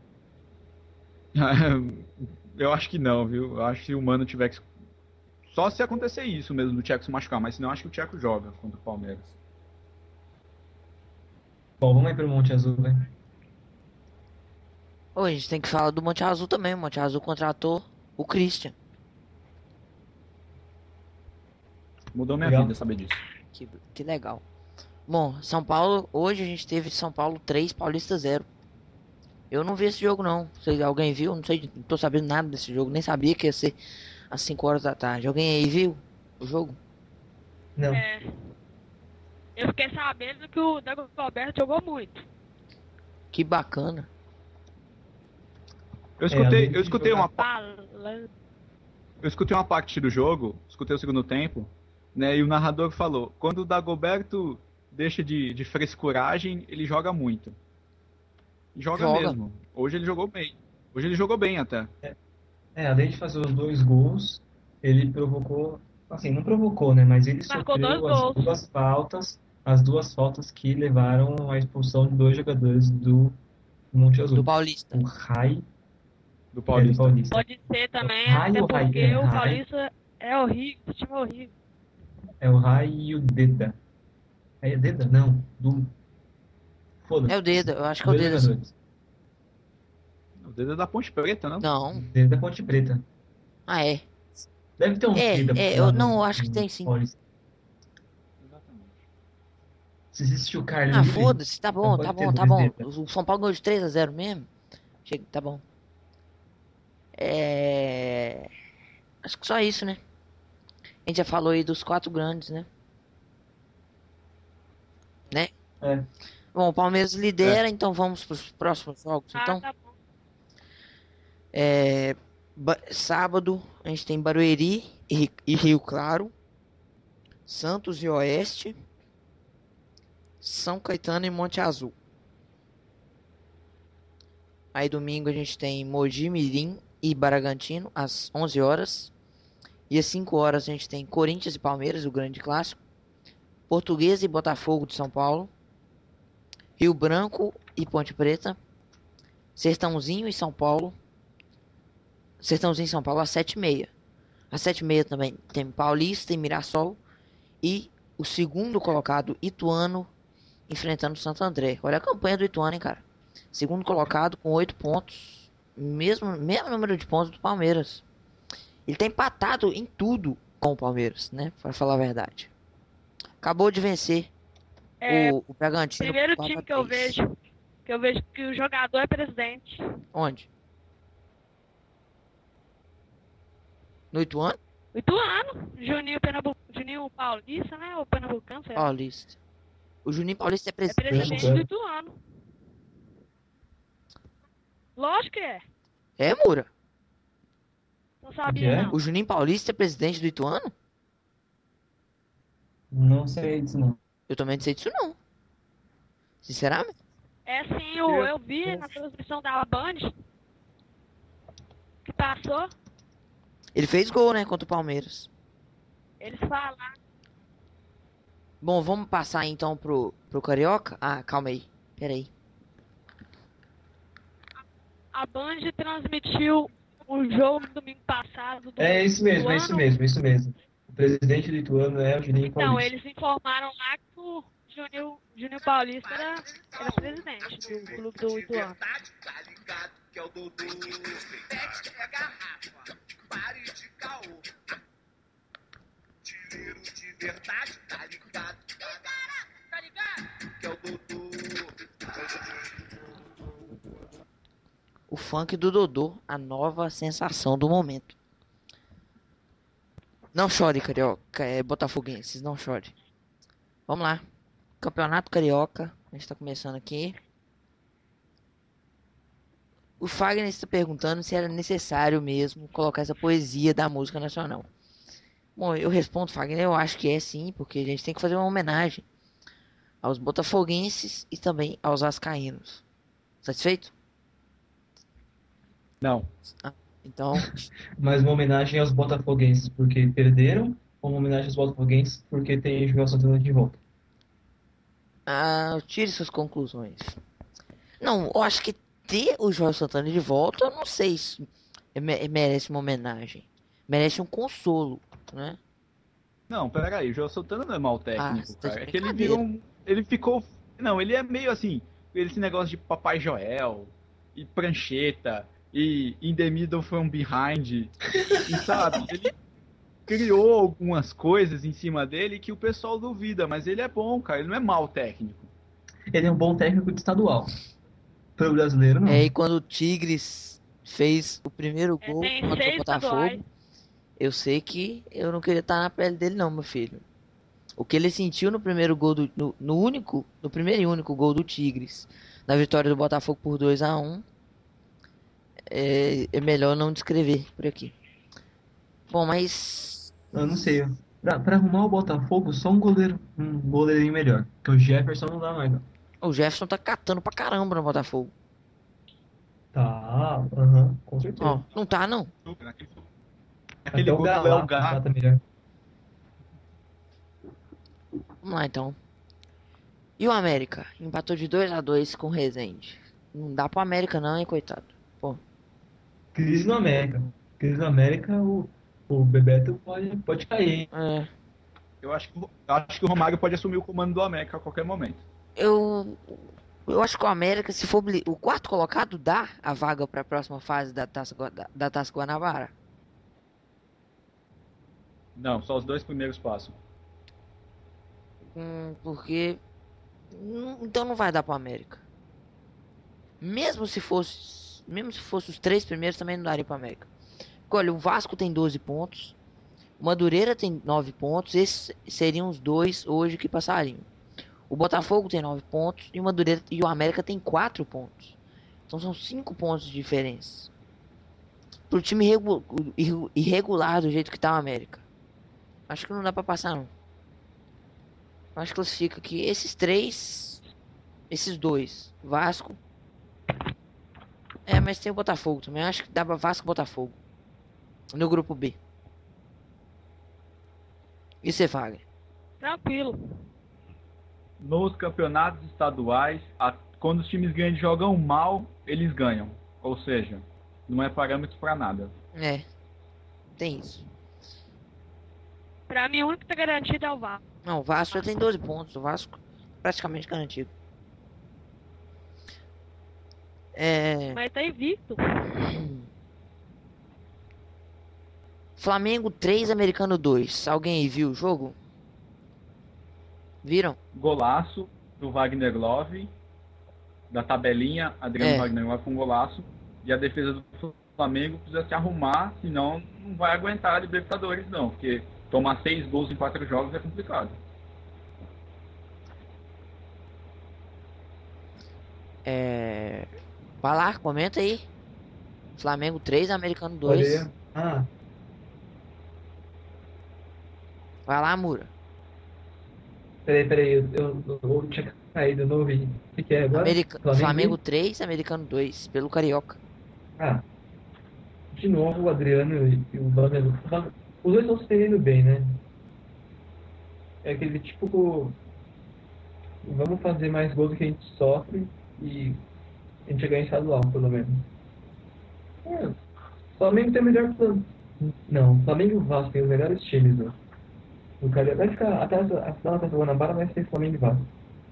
Eu acho que não, viu? Eu acho que se o Mano tiver que. Só se acontecer isso mesmo, do Tcheco se machucar, mas senão eu acho que o Tcheco joga contra o Palmeiras. Bom, vamos aí pro Monte Azul, né? Ô, a gente tem que falar do Monte Azul também. O Monte Azul contratou o Christian. Mudou minha Legal. vida saber disso. Que legal. Bom, São Paulo, hoje a gente teve São Paulo 3, Paulista 0. Eu não vi esse jogo não. Alguém viu? Não sei, não tô sabendo nada desse jogo. Nem sabia que ia ser às 5 horas da tarde. Alguém aí viu o jogo? Não. É, eu fiquei sabendo que o Dagoberto jogou muito. Que bacana. além de Eu escutei jogar- Falando. eu escutei uma parte do jogo, escutei o segundo tempo, né? E o narrador falou: quando o Dagoberto deixa de frescuragem, ele joga muito. E joga Joga. mesmo. Hoje ele jogou bem. Hoje ele jogou bem até. Além de fazer os 2 gols, ele provocou, assim, não provocou, né? Mas ele Marcou sofreu 2 gols. as 2 faltas que levaram à expulsão de 2 jogadores do Monte Do Azul. Paulista. O Rai Do e do Paulista. Paulista. Pode ser também, Rai até ou Rai? porque É, o Rai. Paulista é horrível, esse time é horrível. É o Rai e o Deda. É Deda? Não. Foda-se. É o dedo, eu acho que é o 2 dedo. Assim. jogadores. O dedo é da Ponte Preta, não? Não. Deda Ponte Preta. Ah, é. Deve ter uns Deda Eu lá não, no, eu acho que no tem sim. Paulista. Exatamente. Se existe o Carlos Ah, livre, foda-se, tá então bom, tá pode ter bom, tá 2 bom. Deda. O São Paulo ganhou de 3-0 mesmo. Chega, tá bom. Acho que só isso, né? A gente já falou aí dos 4 grandes, né? É. Bom, o Palmeiras lidera, então vamos pros próximos jogos. Ah, Então, tá bom. sábado a gente tem Barueri e Rio Claro, Santos e Oeste, São Caetano e Monte Azul. Aí domingo a gente tem Mogi Mirim e Bragantino às 11 horas. E às 5 horas a gente tem Corinthians e Palmeiras, o grande clássico. Portuguesa e Botafogo de São Paulo. Rio Branco e Ponte Preta. Sertãozinho e São Paulo. Sertãozinho e São Paulo às 7h30. Às 7h30 também tem Paulista e Mirassol. E o segundo colocado, Ituano, enfrentando o Santo André. Olha a campanha do Ituano, hein, cara. Segundo colocado com 8 pontos. Mesmo número de pontos do Palmeiras. Ele tá empatado em tudo com o Palmeiras, né? Pra falar a verdade. Acabou de vencer É, o Bragantino. primeiro por time 4-3. que eu vejo que o jogador é presidente. Onde? No Ituano? O Ituano, Juninho Paulista, né? O Pernambucano, sei lá. Paulista. O Juninho Paulista é É presidente. presidente do Ituano. Lógico que é. É, Moura? Não que sabia, é? não. O Juninho Paulista é presidente do Ituano? Não sei disso, não. Eu também não sei disso, não. Sinceramente. É sim, eu vi na transmissão da Band que passou. Ele fez gol, né? Contra o Palmeiras. Eles falaram. Bom, vamos passar então pro Carioca? Ah, calma aí. Pera aí. A Band transmitiu o jogo domingo passado do É isso mesmo, é isso Ituano. mesmo, é isso mesmo. O presidente lituano é o Juninho Então, Paulista. eles informaram lá que o Júnior Paulista era presidente do clube do Ituano. O funk do Dodô, a nova sensação do momento. Não chore, carioca, botafoguenses, não chore. Vamos lá. Campeonato Carioca, a gente tá começando aqui. O Fagner está perguntando se era necessário mesmo colocar essa poesia da música nacional. Bom, eu respondo, Fagner, eu acho que é sim, porque a gente tem que fazer uma homenagem aos botafoguenses e também aos vascaínos. Satisfeito? Não. Então, Mas uma homenagem aos botafoguenses porque perderam, ou uma homenagem aos botafoguenses porque tem Joel Santana de volta? tire suas conclusões. Não, eu acho que ter o Joel Santana de volta, eu não sei se merece uma homenagem. Merece um consolo, né? Não, peraí, o João Santana não é mau técnico, você tá de cara. É que ele brincadeira. virou ele ficou. Não, ele é meio assim, esse negócio de Papai Joel, e prancheta, e In the Middle from Behind, e sabe? Ele criou algumas coisas em cima dele que o pessoal duvida, mas ele é bom, cara, ele não é mau técnico. Ele é um bom técnico de estadual. Pro brasileiro, não. E quando o Tigres fez o primeiro gol Tem contra o 6 estaduais. Botafogo, eu sei que eu não queria estar na pele dele não, meu filho. O que ele sentiu no primeiro gol no primeiro e único gol do Tigres, na vitória do Botafogo por 2-1, é melhor não descrever por aqui. Bom, mas Eu não sei. Pra arrumar o Botafogo, só um goleiro. Um goleirinho melhor. Porque o Jefferson não dá mais, não. o Jefferson tá catando pra caramba no Botafogo. Tá, aham, com Ó, certeza. não tá não. Aquele Até o gol do Galo Léo Gá. tá melhor. Vamos lá então. E o América? Empatou de 2-2 com o Resende. Não dá pro América não, hein, coitado. Pô, Crise no América. Crise no América, o Bebeto pode cair, hein? é, Eu acho que o Romário pode assumir o comando do América a qualquer momento. eu acho que o América, se for o quarto colocado, dá a vaga pra próxima fase da Taça Guanabara. Não, só os dois primeiros passam. Porque então não vai dar pro América. Mesmo se fosse os três primeiros, também não daria pro América. Porque, olha, o Vasco tem 12 pontos, o Madureira tem 9 pontos, esses seriam os dois hoje que passariam. O Botafogo tem 9 pontos e o Madureira e o América tem 4 pontos. Então são 5 pontos de diferença. Pro time irregular do jeito que tá o América. Acho que não dá pra passar não. Acho que classifica aqui esses dois, Vasco. Mas tem o Botafogo também. Acho que dá pra Vasco e Botafogo no grupo B. E você, Fagner? Tranquilo. Nos campeonatos estaduais, quando os times grandes jogam mal, eles ganham. Ou seja, não é parâmetro pra nada. Tem isso. Pra mim, o único que tá garantido é o Vasco. Não, o Vasco já tem 12 pontos. O Vasco praticamente garantido. Mas tá invicto. Flamengo 3, Americano 2. Alguém aí viu o jogo? Viram? Golaço do Wagner Love, da tabelinha, Adriano Wagner Love com golaço. E a defesa do Flamengo precisa se arrumar, senão não vai aguentar a Libertadores não, porque tomar 6 gols em 4 jogos é complicado. Vai lá, comenta aí. Flamengo 3, Americano 2. Ah, Vai lá, Mura. peraí, eu tinha caído, eu não ouvi. O que é agora? Flamengo 3, Americano 2, pelo Carioca. Ah, de novo o Adriano e o Wagner. Os dois estão se entendendo bem, né? É aquele tipo. Vamos fazer mais gols do que a gente sofre e a gente ganha estadual, pelo menos. É, o Flamengo tem o melhor plano. Não, o Flamengo e o Vasco tem os melhores times do Carioca. Vai ficar a final da Taça Guanabara vai ser Flamengo e Vasco.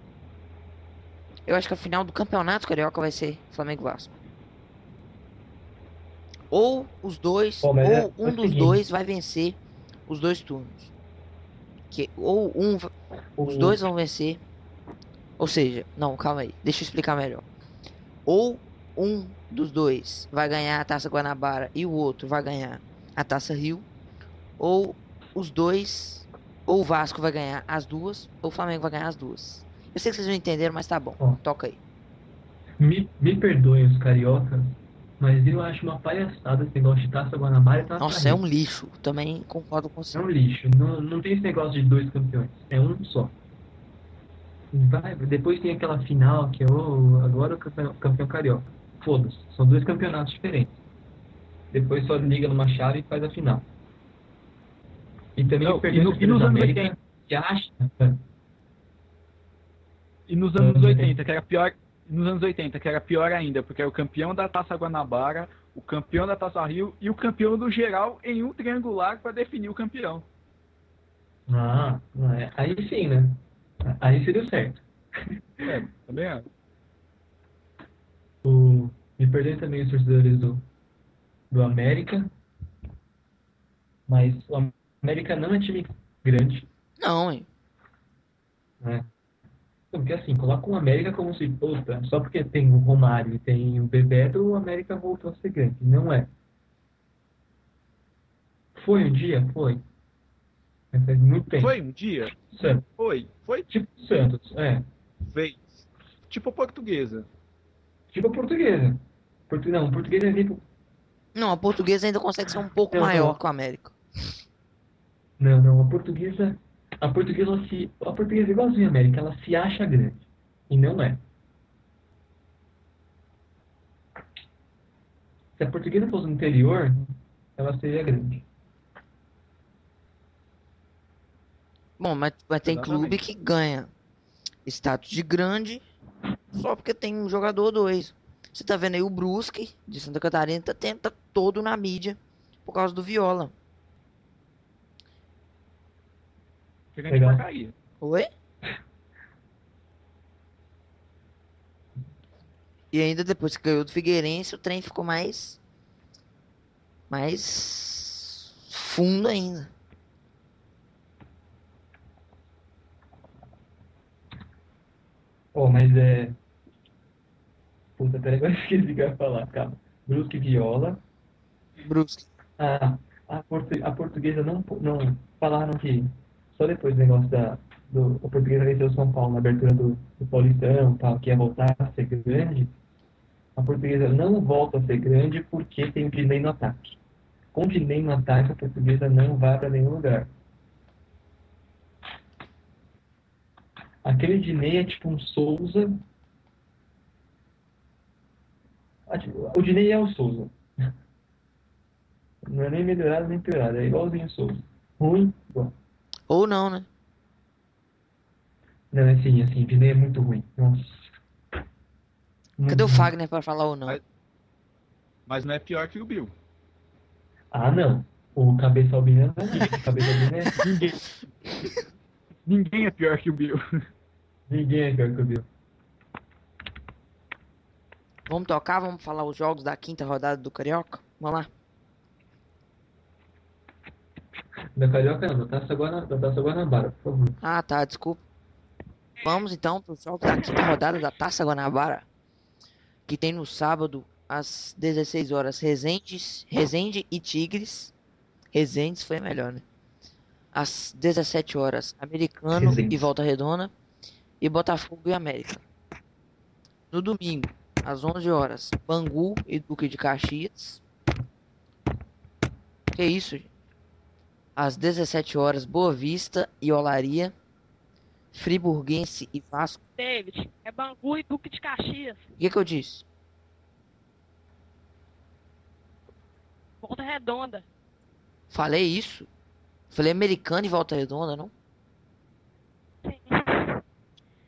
Eu acho que a final do Campeonato Carioca vai ser Flamengo e Vasco. Ou os dois, Ó, mas ou é um o dos seguinte, dois vai vencer os dois turnos. Ou os o, dois vão vencer. Ou seja, não, calma aí, deixa eu explicar melhor. Ou um dos dois vai ganhar a Taça Guanabara e o outro vai ganhar a Taça Rio, ou os dois, ou o Vasco vai ganhar as duas, ou o Flamengo vai ganhar as duas. Eu sei que vocês não entenderam, mas tá bom. ó, Toca aí. me perdoem os cariocas, mas eu acho uma palhaçada esse negócio de Taça Guanabara e Taça Nossa, é Rio. um lixo. Também concordo com É você. um lixo. Não, não tem esse negócio de dois campeões. É um só. Depois tem aquela final que é agora o campeão carioca. Foda-se. São dois campeonatos diferentes. Depois só liga numa chave e faz a final. E também Não, me perdoe e nos da anos América 80, que acha. e nos anos 80, que era pior, nos anos 80, que era pior ainda, porque era o campeão da Taça Guanabara, o campeão da Taça Rio e o campeão do geral em um triangular para definir o campeão. Não é. Aí sim, né? Aí seria o certo. É, também é. Me perdoem também os torcedores do América, mas o América não é time grande, Não, hein? né? Porque assim, coloca o América como se, puta, só porque tem o Romário e tem o Bebeto, o América voltou a ser grande. Não é. Foi um dia? Foi. Mas faz muito tempo. Foi um dia? Santos. Foi Tipo Santos, é. vez. Tipo a portuguesa. Tipo a portuguesa. Não, portuguesa é tipo. Não, a portuguesa ainda consegue ser um pouco Não, maior não. que o América. Não, a portuguesa. A portuguesa é igualzinha a América, ela se acha grande. E não é. Se a portuguesa fosse no interior, ela seria grande. Bom, mas tem clube Exatamente. que ganha status de grande só porque tem um jogador ou dois. Você tá vendo aí o Brusque, de Santa Catarina, tá todo na mídia por causa do Viola. Grande Legal. porcaria. Oi? E ainda depois que ganhou do Figueirense, o trem ficou mais fundo ainda. Oh, mas é. Puta, peraí, agora esqueci o que eu ia falar, calma. Brusque e Viola. Brusque. A portuguesa não falaram que só depois do negócio a portuguesa venceu o São Paulo na abertura do Paulistão, tal, que ia voltar a ser grande. A portuguesa não volta a ser grande porque tem o Dinei no ataque. Com o Dinei no ataque, a portuguesa não vai para nenhum lugar. Aquele Dinei é tipo um Souza. O Dinei é o Souza. Não é nem melhorado nem piorado, é igualzinho o Souza. Ruim, bom. Ou não, né? Não, assim, o Dinei é muito ruim. Nossa. Cadê o Muito ruim. Fagner pra falar ou não? Mas não é pior que o Bill. Ah, não. O cabeça albina não é. Cabeça albina é. Ninguém, ninguém é pior que o Bill. Ninguém é pior que o Bill. Vamos tocar, vamos falar os jogos da quinta rodada do Carioca? Vamos lá. Da Carioca não, da Taça Guanabara, por favor. Ah, tá, desculpa. Vamos então para os jogos da quinta rodada da Taça Guanabara, que tem no sábado às 16 horas Resende e Tigres. Resendes foi melhor, né? Às 17 horas Americano Resende. e Volta Redonda e Botafogo e América. No domingo, às 11 horas Bangu e Duque de Caxias. Que isso, gente? Às 17 horas Boa Vista e Olaria. Friburguense e Vasco. David, é Bangu e Duque de Caxias. O que eu disse? Volta Redonda. Falei isso? Falei Americano e Volta Redonda, não? Sim.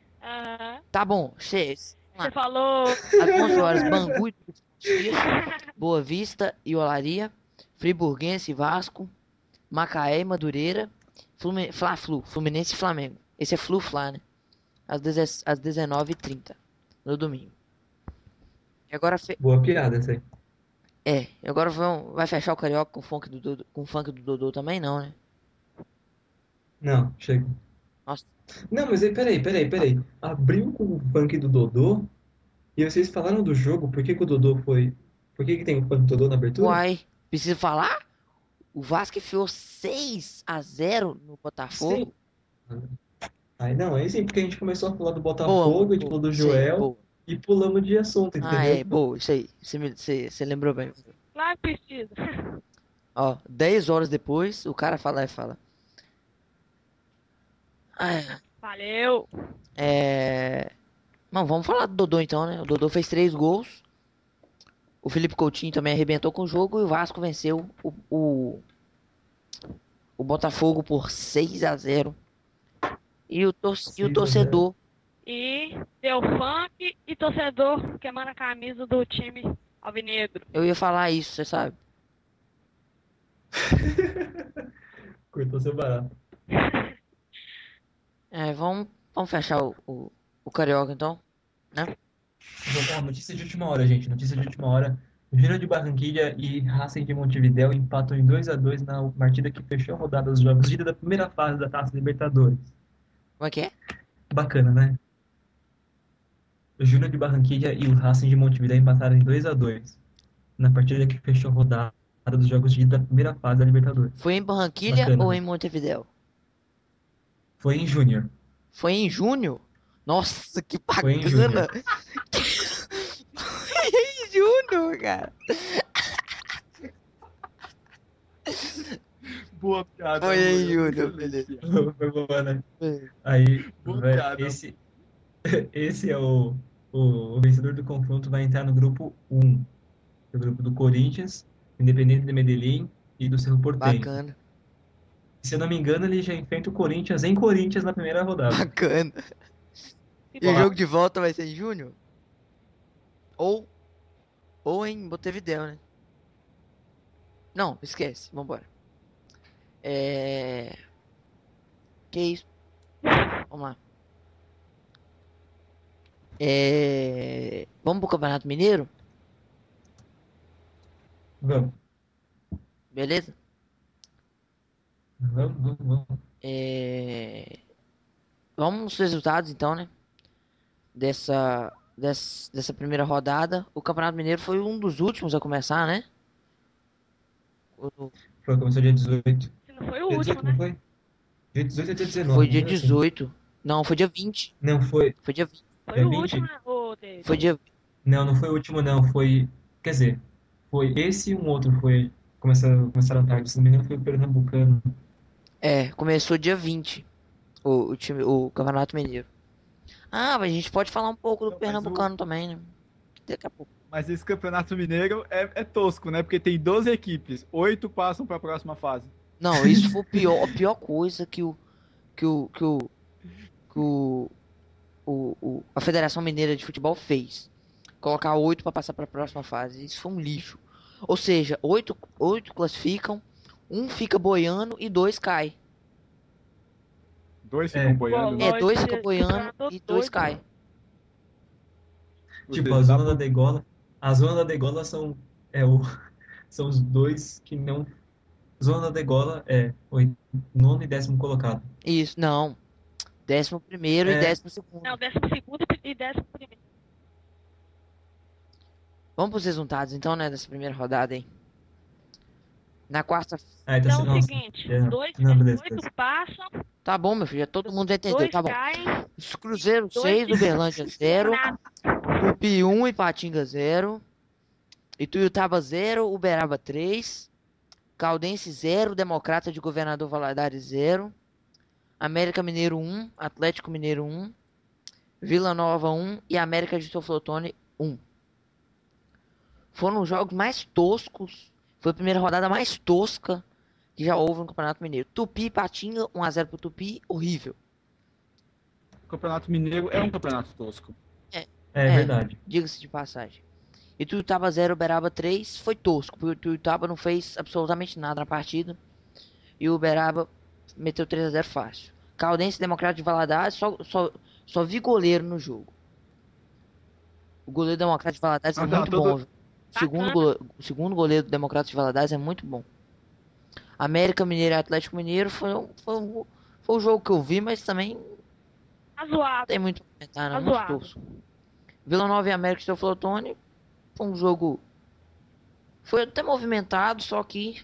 Aham. Tá bom, Você falou. às 11 horas Bangu e Duque de Caxias. Boa Vista e Olaria, Friburguense e Vasco, Macaé e Madureira, Fla-Flu, Fluminense e Flamengo. Esse é Flu-Fla, né? Às 19h30, no domingo. E agora, Boa piada essa aí. agora vai fechar o Carioca com o funk do Dodô também, não, né? Não, chega. Nossa, Não, mas aí, peraí. Abriu com o funk do Dodô e vocês falaram do jogo, por que que o Dodô foi... Por que que tem o funk do Dodô na abertura? uai, preciso falar? O Vasco enfiou 6-0 no Sim. Botafogo. Aí sim, porque a gente começou a falar do Boa, Botafogo, a gente falou do isso aí, Joel boa. e pulamos de assunto, entendeu? Boa, isso aí. Você lembrou bem. Claro que precisa. Ó, 10 horas depois, o cara fala. Ah, Valeu. Não, vamos falar do Dodô então, né? O Dodô fez 3 gols. O Felipe Coutinho também arrebentou com o jogo e o Vasco venceu o Botafogo por 6-0. E o 6 a 0. torcedor, E deu funk e torcedor queimando a camisa do time alvinegro. eu ia falar isso, você sabe? Cortou seu barato. Vamos fechar o Carioca então, né? Ó, notícia de última hora, gente. Notícia de última hora. Júnior de Barranquilla e Racing de Montevidéu empatam em 2-2 na partida que fechou a rodada dos jogos de ida da primeira fase da Taça Libertadores. Como é que é? Bacana, né? O Júnior de Barranquilla e o Racing de Montevidéu empataram em 2-2 na partida que fechou a rodada dos jogos de ida da primeira fase da Libertadores. Foi em Barranquilha Bacana, ou né? em Montevidéu? Foi em Júnior. Foi em junho? Nossa, que Foi em Júnior. bacana! Foi em junho, cara. Boa piada. Foi em amor. julho, Excelente. Foi boa, né? É. Aí, Boa velho, piada. esse é o vencedor do confronto, vai entrar no grupo 1, o grupo do Corinthians, Independente de Medellín e do Cerro Porteño. Bacana, Se eu não me engano, ele já enfrenta o Corinthians em Corinthians na primeira rodada. bacana. E E o bom, jogo de volta vai ser em junho? Ou em Montevidéu, né? Não, esquece, vambora. Que isso? Vamos lá. Vamos pro Campeonato Mineiro? Vamos, Beleza? vamos. Vamos nos resultados então, né? Dessa primeira rodada. O Campeonato Mineiro foi um dos últimos a começar, né? Começou dia 18. se não foi o Dia último, 18, não né? foi? Dia 18 até 19. Foi dia não foi assim? 18. Não, foi dia 20. Não, foi. Foi dia 20. Foi É o 20? último, né? Ô, David. Foi dia. Não foi o último, não. Foi. Quer dizer, foi esse e um outro. Foi. Começaram tarde. Se não me engano, foi o Pernambucano. Começou dia 20. O Campeonato Mineiro. Ah, mas a gente pode falar um pouco do Não, mas Pernambucano também, né? Daqui a pouco. Mas esse campeonato mineiro é tosco, né? Porque tem 12 equipes, 8 passam para a próxima fase. Não, isso foi a pior coisa a Federação Mineira de Futebol fez. Colocar 8 para passar para a próxima fase. Isso foi um lixo. Ou seja, 8 classificam, um fica boiando e 2 cai. 2 ficam boiando. Bom, 2 esse fica boiando campeonato e 2 doido. cai. Ou Tipo, seja, a dá zona da pro- degola. A zona da degola são os dois que não. Zona da degola é o nono e 10º colocado. Isso, não. 11º e É. 12º. Não, 12º e 11º. Vamos pros resultados então, né, dessa primeira rodada aí. Na quarta. Ah, então, Então é o nossa, seguinte, é, dois, não, beleza, 8 beleza. passam, Tá bom, meu filho, já todo mundo já entendeu, 2 tá bom. caem, Os Cruzeiro 2 6, Uberlândia 0, nada. Tupi 1, Ipatinga 0, Ituiutaba 0, Uberaba 3, Caldense 0, Democrata de Governador Valadares 0, América Mineiro 1, Atlético Mineiro 1, Vila Nova 1 e América de Teoflotone 1. Foram os jogos mais toscos, foi a primeira rodada mais tosca que já houve no Campeonato Mineiro. Tupi, Ipatinga, 1-0 pro Tupi, horrível. O campeonato mineiro é um campeonato tosco. É verdade. Diga-se de passagem. Ituiutaba 0, Uberaba 3. Foi tosco, porque o Ituiutaba não fez absolutamente nada na partida. E o Uberaba meteu 3-0 fácil. Caldense Democrático de Valadares, só vi goleiro no jogo. O goleiro do Democrático de Valadares é Mas tava muito todo- bom. Viu? Bacana. O segundo goleiro do Democrático de Valadares é muito bom. América Mineiro e Atlético Mineiro foi um jogo que eu vi, mas também não Razoável. tem muito a comentar, não. Muito Razoável. tosco. Vila Nova e América de Teoflotone foi um jogo. Foi até movimentado, só que.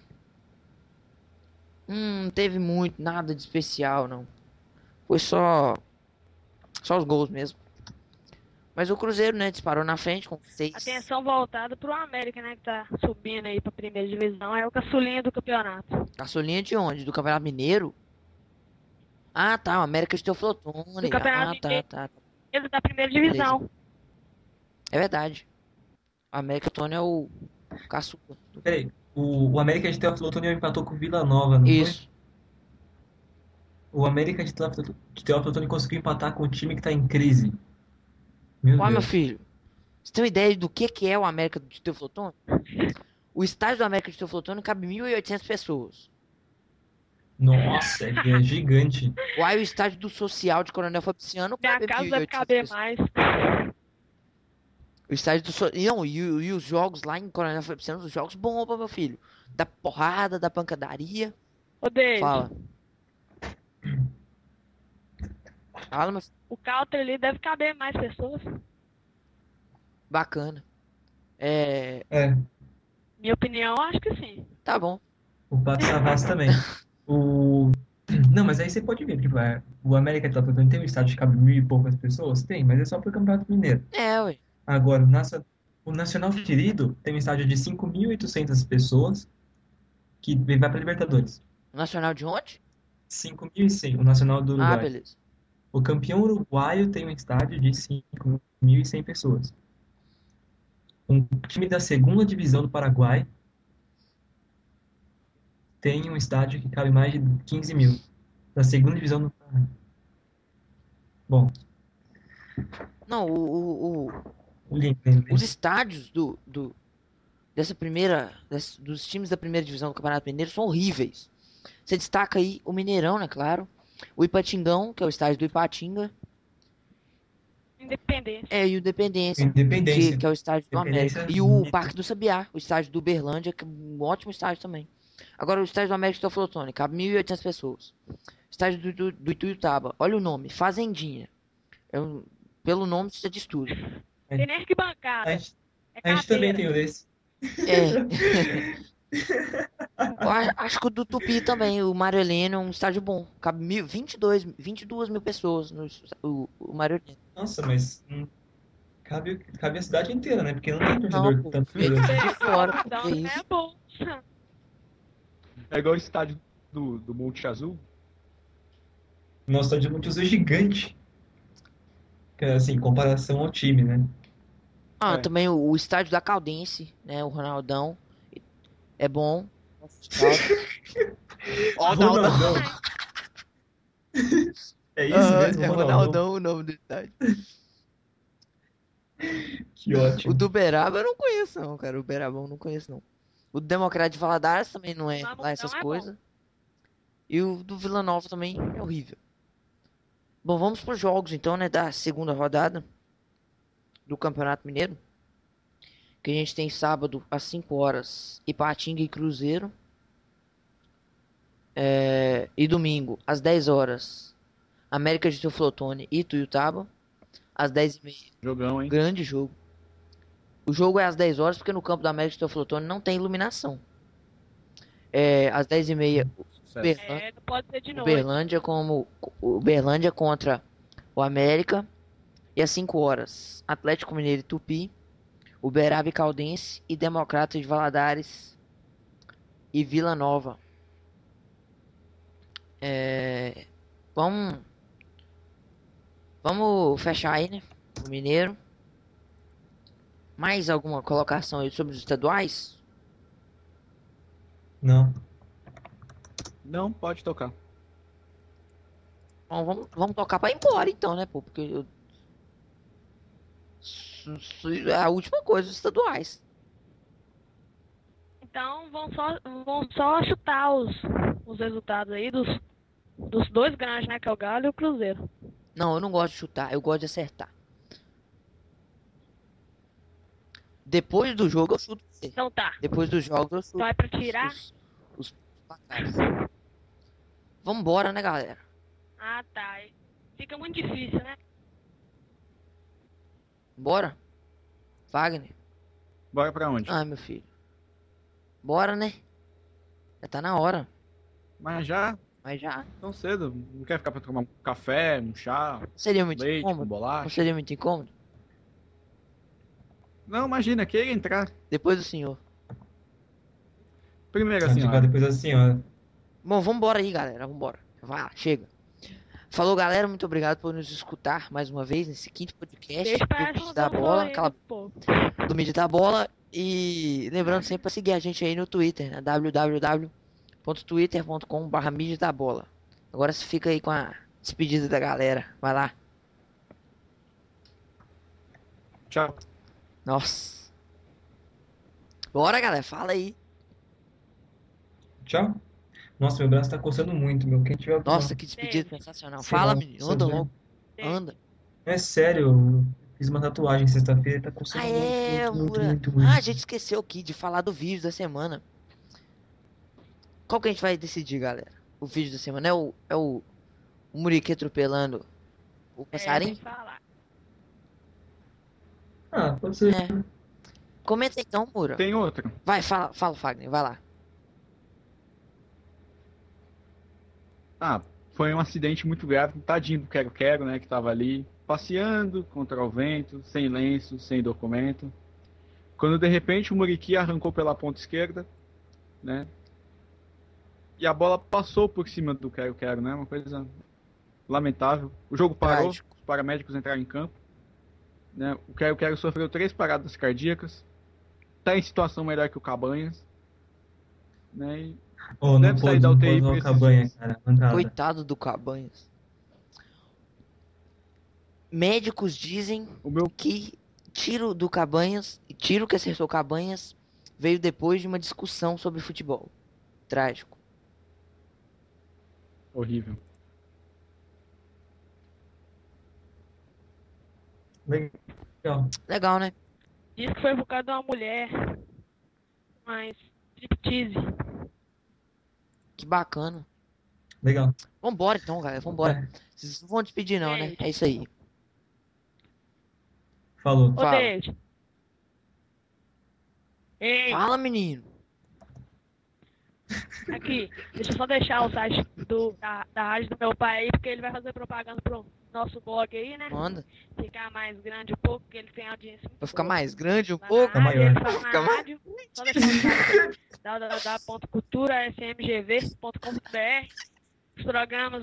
Não teve muito, nada de especial, não. Foi só os gols mesmo. Mas o Cruzeiro, né, disparou na frente com 6. Atenção voltada pro América, né? Que tá subindo aí pra primeira divisão. É o caçulinha do campeonato. Caçulinha de onde? Do Campeonato Mineiro? Ah, tá, o América de Teoflotone. Do Campeonato Ah, tá, Mineiro. tá. Ele da primeira divisão. É verdade. O América Tony é o caçula. Peraí, o América de Teófilo empatou com o Vila Nova, não Isso. foi? O América de Teófilo conseguiu empatar com o time que tá em crise. Meu Ó, meu Deus. filho. Você tem uma ideia do que é o América de Teoflotone? O estádio do América de Teoflotone cabe 1.800 pessoas. Nossa, é gigante. Aí o estádio do Social de Coronel Fabriciano Minha cabe casa deve 1.800 caber pessoas. mais. O estádio do Não, e os jogos lá em Coronel Fabriciano, os jogos bomba, meu filho. Da porrada, da pancadaria. Ô, David, Fala. Fala, meu filho. o Counter ali deve caber mais pessoas. Bacana. É. É, Minha opinião, acho que sim. Tá bom. o Pato Savassi também. O... Não, mas aí você pode ver, tipo, o América de Teófilo tem um estádio que cabe 1.000 e poucas pessoas? Tem, mas é só pro Campeonato Mineiro. É, ué. Agora, o Nacional Querido tem um estádio de 5.800 pessoas que vai para Libertadores. O Nacional de onde? 5.100, o Nacional do Ah, Uruguai. beleza. O campeão uruguaio tem um estádio de 5.100 pessoas. Um time da segunda divisão do Paraguai tem um estádio que cabe mais de 15 mil. Da segunda divisão do Paraguai. Bom, Não, o link, né? os estádios dos times da primeira divisão do Campeonato Mineiro são horríveis. Você destaca aí o Mineirão, né, claro. O Ipatingão, que é o estádio do Ipatinga. Independente. E o Independência, Independência. que é o estádio do Independência América. é E o bonito. Parque do Sabiá, o estádio do Uberlândia, que é um ótimo estádio também. Agora, o estádio do América de Teoflotone, cabe 1.800 pessoas. Estádio do Ituiutaba, olha o nome, Fazendinha. Pelo nome, você diz tudo. Tem nem arquibancada. A gente, É a gente também cadeira. tem um desse. Acho que o do Tupi também, o Mário Heleno, é um estádio bom. Cabe 22 mil pessoas o Mário Heleno. Nossa, mas cabe a cidade inteira, né? Porque não tem torcedor Não, pô, tanto vem torcedor assim. de fora, Então, que isso. é bom. É igual o estádio do Monte Azul. Nosso estádio Monte Azul é gigante. Que é, assim, em comparação ao time, né? Ah, É. também o estádio da Caldense, né? O Ronaldão. É bom. Ó, Ronaldão. É isso mesmo, É Ronaldão. Ronaldão o nome do estádio. Que O ótimo. do Uberaba eu não conheço, não, cara. O Uberabão eu não conheço, não. O do Democrata de Valadares também não é Mamutão lá essas é bom. coisas. E o do Vila Nova também é horrível. Bom, vamos pros jogos então, né? Da segunda rodada do Campeonato Mineiro. Que a gente tem sábado às 5 horas Ipatinga e Cruzeiro. E domingo às 10 horas América de Teoflotone e Ituiutaba. Às 10h30. Jogão, hein? Grande jogo. O jogo é às 10 horas porque no campo da América de Teoflotone não tem iluminação. Às 10h30 Sucesso. Não pode ser de noite. Uberlândia contra o América. E às 5 horas Atlético Mineiro e Tupi. Uberaba e Caldense e Democrata de Valadares e Vila Nova. Vamos fechar aí, né? O Mineiro. Mais alguma colocação aí sobre os estaduais? Não. Não, pode tocar. Bom, vamos tocar pra ir embora então, né, pô? Porque É a última coisa, os estaduais. Então vão só chutar os resultados aí dos dois grandes, né? Que é o Galo e o Cruzeiro. Não, eu não gosto de chutar, eu gosto de acertar. Depois do jogo eu chuto. Então tá. Depois dos jogos eu chuto. Então é pra tirar? Os placares. Vambora, né, galera? Ah, tá. Fica muito difícil, né? Bora? Wagner? Bora pra onde? Ai, meu filho. Bora, né? Já tá na hora. Mas já, Mas já. tão cedo. Não quer ficar pra tomar um café, um chá, Seria muito leite com incômodo? Não bolacha? seria muito incômodo? Não, imagina, queira entrar. Depois do senhor. Primeiro Vai assim, ficar ó. depois da senhora. Bom, vambora aí, galera. Vambora. Vai lá, chega. Falou, galera. Muito obrigado por nos escutar mais uma vez nesse quinto podcast Deixa do pra Mídia da Bola. Aquela pô. do Mídia da Bola. E lembrando sempre pra seguir a gente aí no Twitter, né? www.twitter.com/mídia da bola. Agora você fica aí com a despedida da galera. Vai lá. Tchau. Nossa. Bora, galera. Fala aí. Tchau. Nossa, meu braço tá coçando muito, meu. Quem tiver Nossa, que despedida sensacional. Sei Fala, lá, menino. Anda sabe? logo. Anda. É sério, eu fiz uma tatuagem sexta-feira e tá coçando Ah, é, muito, Mura. muito, muito. Ah, a gente esqueceu aqui de falar do vídeo da semana. Qual que a gente vai decidir, galera? O vídeo da semana é o Muriqui atropelando o Tem passarinho? que falar. Ah, pode ser. É. Comenta então, Mura. Tem outra. Vai, fala, Fagner, vai lá. Ah, foi um acidente muito grave. Tadinho do Quero-Quero, né? Que tava ali passeando contra o vento, sem lenço, sem documento. Quando de repente o Muriqui arrancou pela ponta esquerda, né? E a bola passou por cima do Quero-Quero, né? Uma coisa lamentável. O jogo parou, Trágico. os paramédicos entraram em campo, né? O Quero-Quero sofreu 3 paradas cardíacas. Tá em situação melhor que o Cabanhas, né? E Oh, não deve sair pode, da não UTI pode por não esses cabanha, dias. cara. Mancada. Coitado do Cabanhas. Médicos dizem O meu que tiro do Cabanhas, tiro que acertou o Cabanhas, veio depois de uma discussão sobre futebol. Trágico. horrível. Legal. Legal, né? Diz que foi por causa de uma mulher. Mas. Striptease. Que bacana. Legal. Vambora então, galera. Vambora. É, Vocês não vão despedir não, né? Gente. É isso aí. falou. Ô, Fala. David. Ei, Fala, menino. aqui. Deixa eu só deixar o site da rádio do meu pai aí, porque ele vai fazer propaganda pro nosso blog aí, né? Manda. Ficar mais grande um pouco, porque ele tem audiência muito Vai ficar boa. mais grande um Lá pouco. na rádio, maior. ele fala na Fica mais- rádio. Só deixar o site www.culturasmgv.com.br. Os programas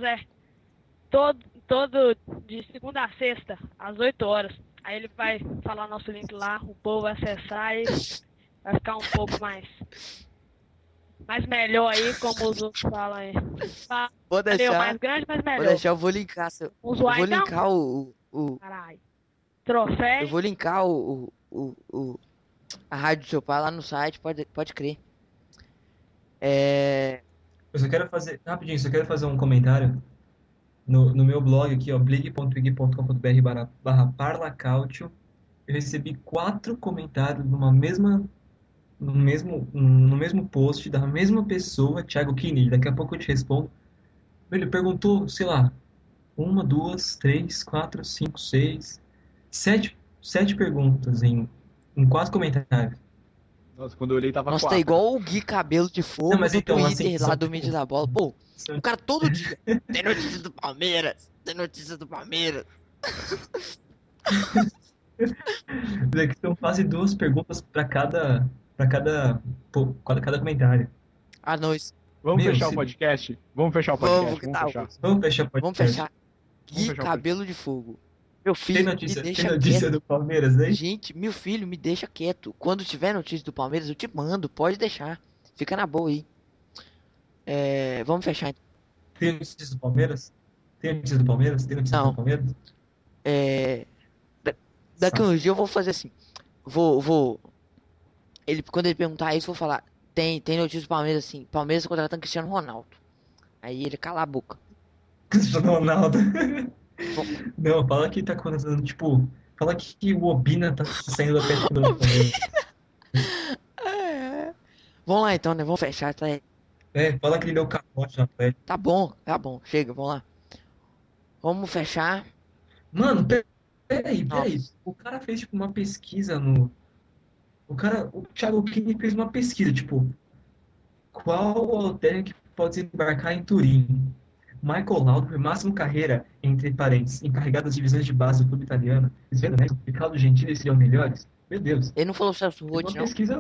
todo de segunda a sexta, às 8 horas. Aí ele vai falar nosso link lá, o povo vai acessar e vai ficar um pouco mais melhor aí, como os outros falam aí. Vou Valeu, deixar. mais grande, mas Vou melhor. deixar, eu vou linkar. Eu Vamos vou zoar então? linkar o. Caralho. Eu Troféu. vou linkar a rádio do seu pai lá no site, pode crer. Eu só quero fazer, rapidinho, só quero fazer um comentário no meu blog aqui, ó, blig.ig.com.br/parlacautio. Eu recebi 4 comentários no mesmo post da mesma pessoa, Thiago Kini. Daqui a pouco eu te respondo. Ele perguntou, sei lá, 1, 2, 3, 4, 5, 6, 7 perguntas em 4 comentários. Nossa, quando eu olhei tava Nossa, tá 4. igual o Gui Cabelo de Fogo Não, mas do então, Twitter assim, lá são, do tipo, Mídia da Bola. Pô, são- o cara todo dia tem notícia do Palmeiras, tem notícia do Palmeiras. Daqui são quase 2 perguntas para cada comentário. Ah, nós. Vamos Meu, fechar o se- podcast? Vamos fechar o podcast? Vamos, que Vamos tal? fechar. Vamos fechar o Vamos podcast. fechar. Vamos Gui fechar o Cabelo de Fogo. Meu Tem filho, me notícia, deixa tem notícia quieto. do Palmeiras aí? Gente, meu filho, me deixa quieto. Quando tiver notícia do Palmeiras, eu te mando. Pode deixar. Fica na boa aí. Vamos fechar então. Tem notícia do Palmeiras? Tem notícia do Palmeiras? Tem notícia Não. do Palmeiras? É, Daqui uns dias eu vou fazer assim. Vou. Quando ele perguntar isso, eu vou falar. Tem notícia do Palmeiras assim. Palmeiras tá contratando Cristiano Ronaldo. Aí ele cala a boca. Cristiano Ronaldo. Bom, Não, fala que tá contratando, tipo, fala que o Obina tá saindo do Atlético do Palmeiras. vamos lá então, né? Vamos fechar. Fala que ele deu capote no Atlético. Tá bom. Chega, vamos lá. Vamos fechar. Mano, peraí. Nossa. O cara fez, tipo, uma pesquisa no. O Thiago Kine fez uma pesquisa, tipo, qual o hotel que pode desembarcar em Turim? Michael Laudrup, máximo carreira, entre parênteses, encarregado das divisões de base do clube italiano. Vocês viram, né? Ricardo Gentili seriam melhores? Meu Deus. Ele não falou Celso Fez uma Roth, não? pesquisa,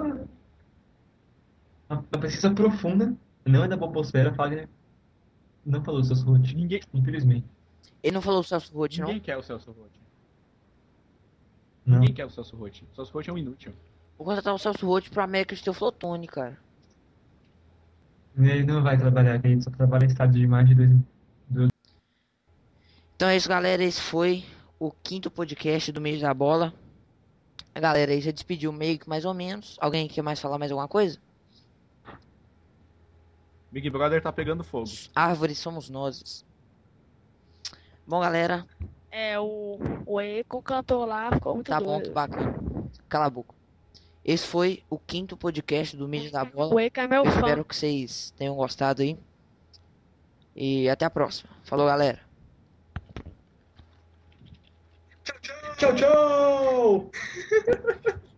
uma pesquisa profunda, não é da Poposfera, Fagner. Não falou seus Roth, Ninguém, infelizmente. Ele não falou Celso Roth, não? ninguém quer o Celso Roth. Não. Ninguém quer o Celso Roth. O Celso Roth é um inútil. Vou contratar o Celso Roth pro América de Teoflotone, cara. Ele não vai trabalhar aqui, ele só trabalha em estádio de mais de 2. Então é isso, galera. Esse foi o quinto podcast do Mês da Bola. A galera aí já despediu meio que mais ou menos. Alguém quer mais falar mais alguma coisa? Big Brother tá pegando fogo. Árvores somos nós. Bom, galera, O Eco cantou lá, ficou muito tá bom, doido. tá bacana. Cala a boca. Esse foi o quinto podcast do Mês da Bola. O Eco é meu Eu fã. espero que vocês tenham gostado aí. E até a próxima. Falou, galera. Tchau, tchau!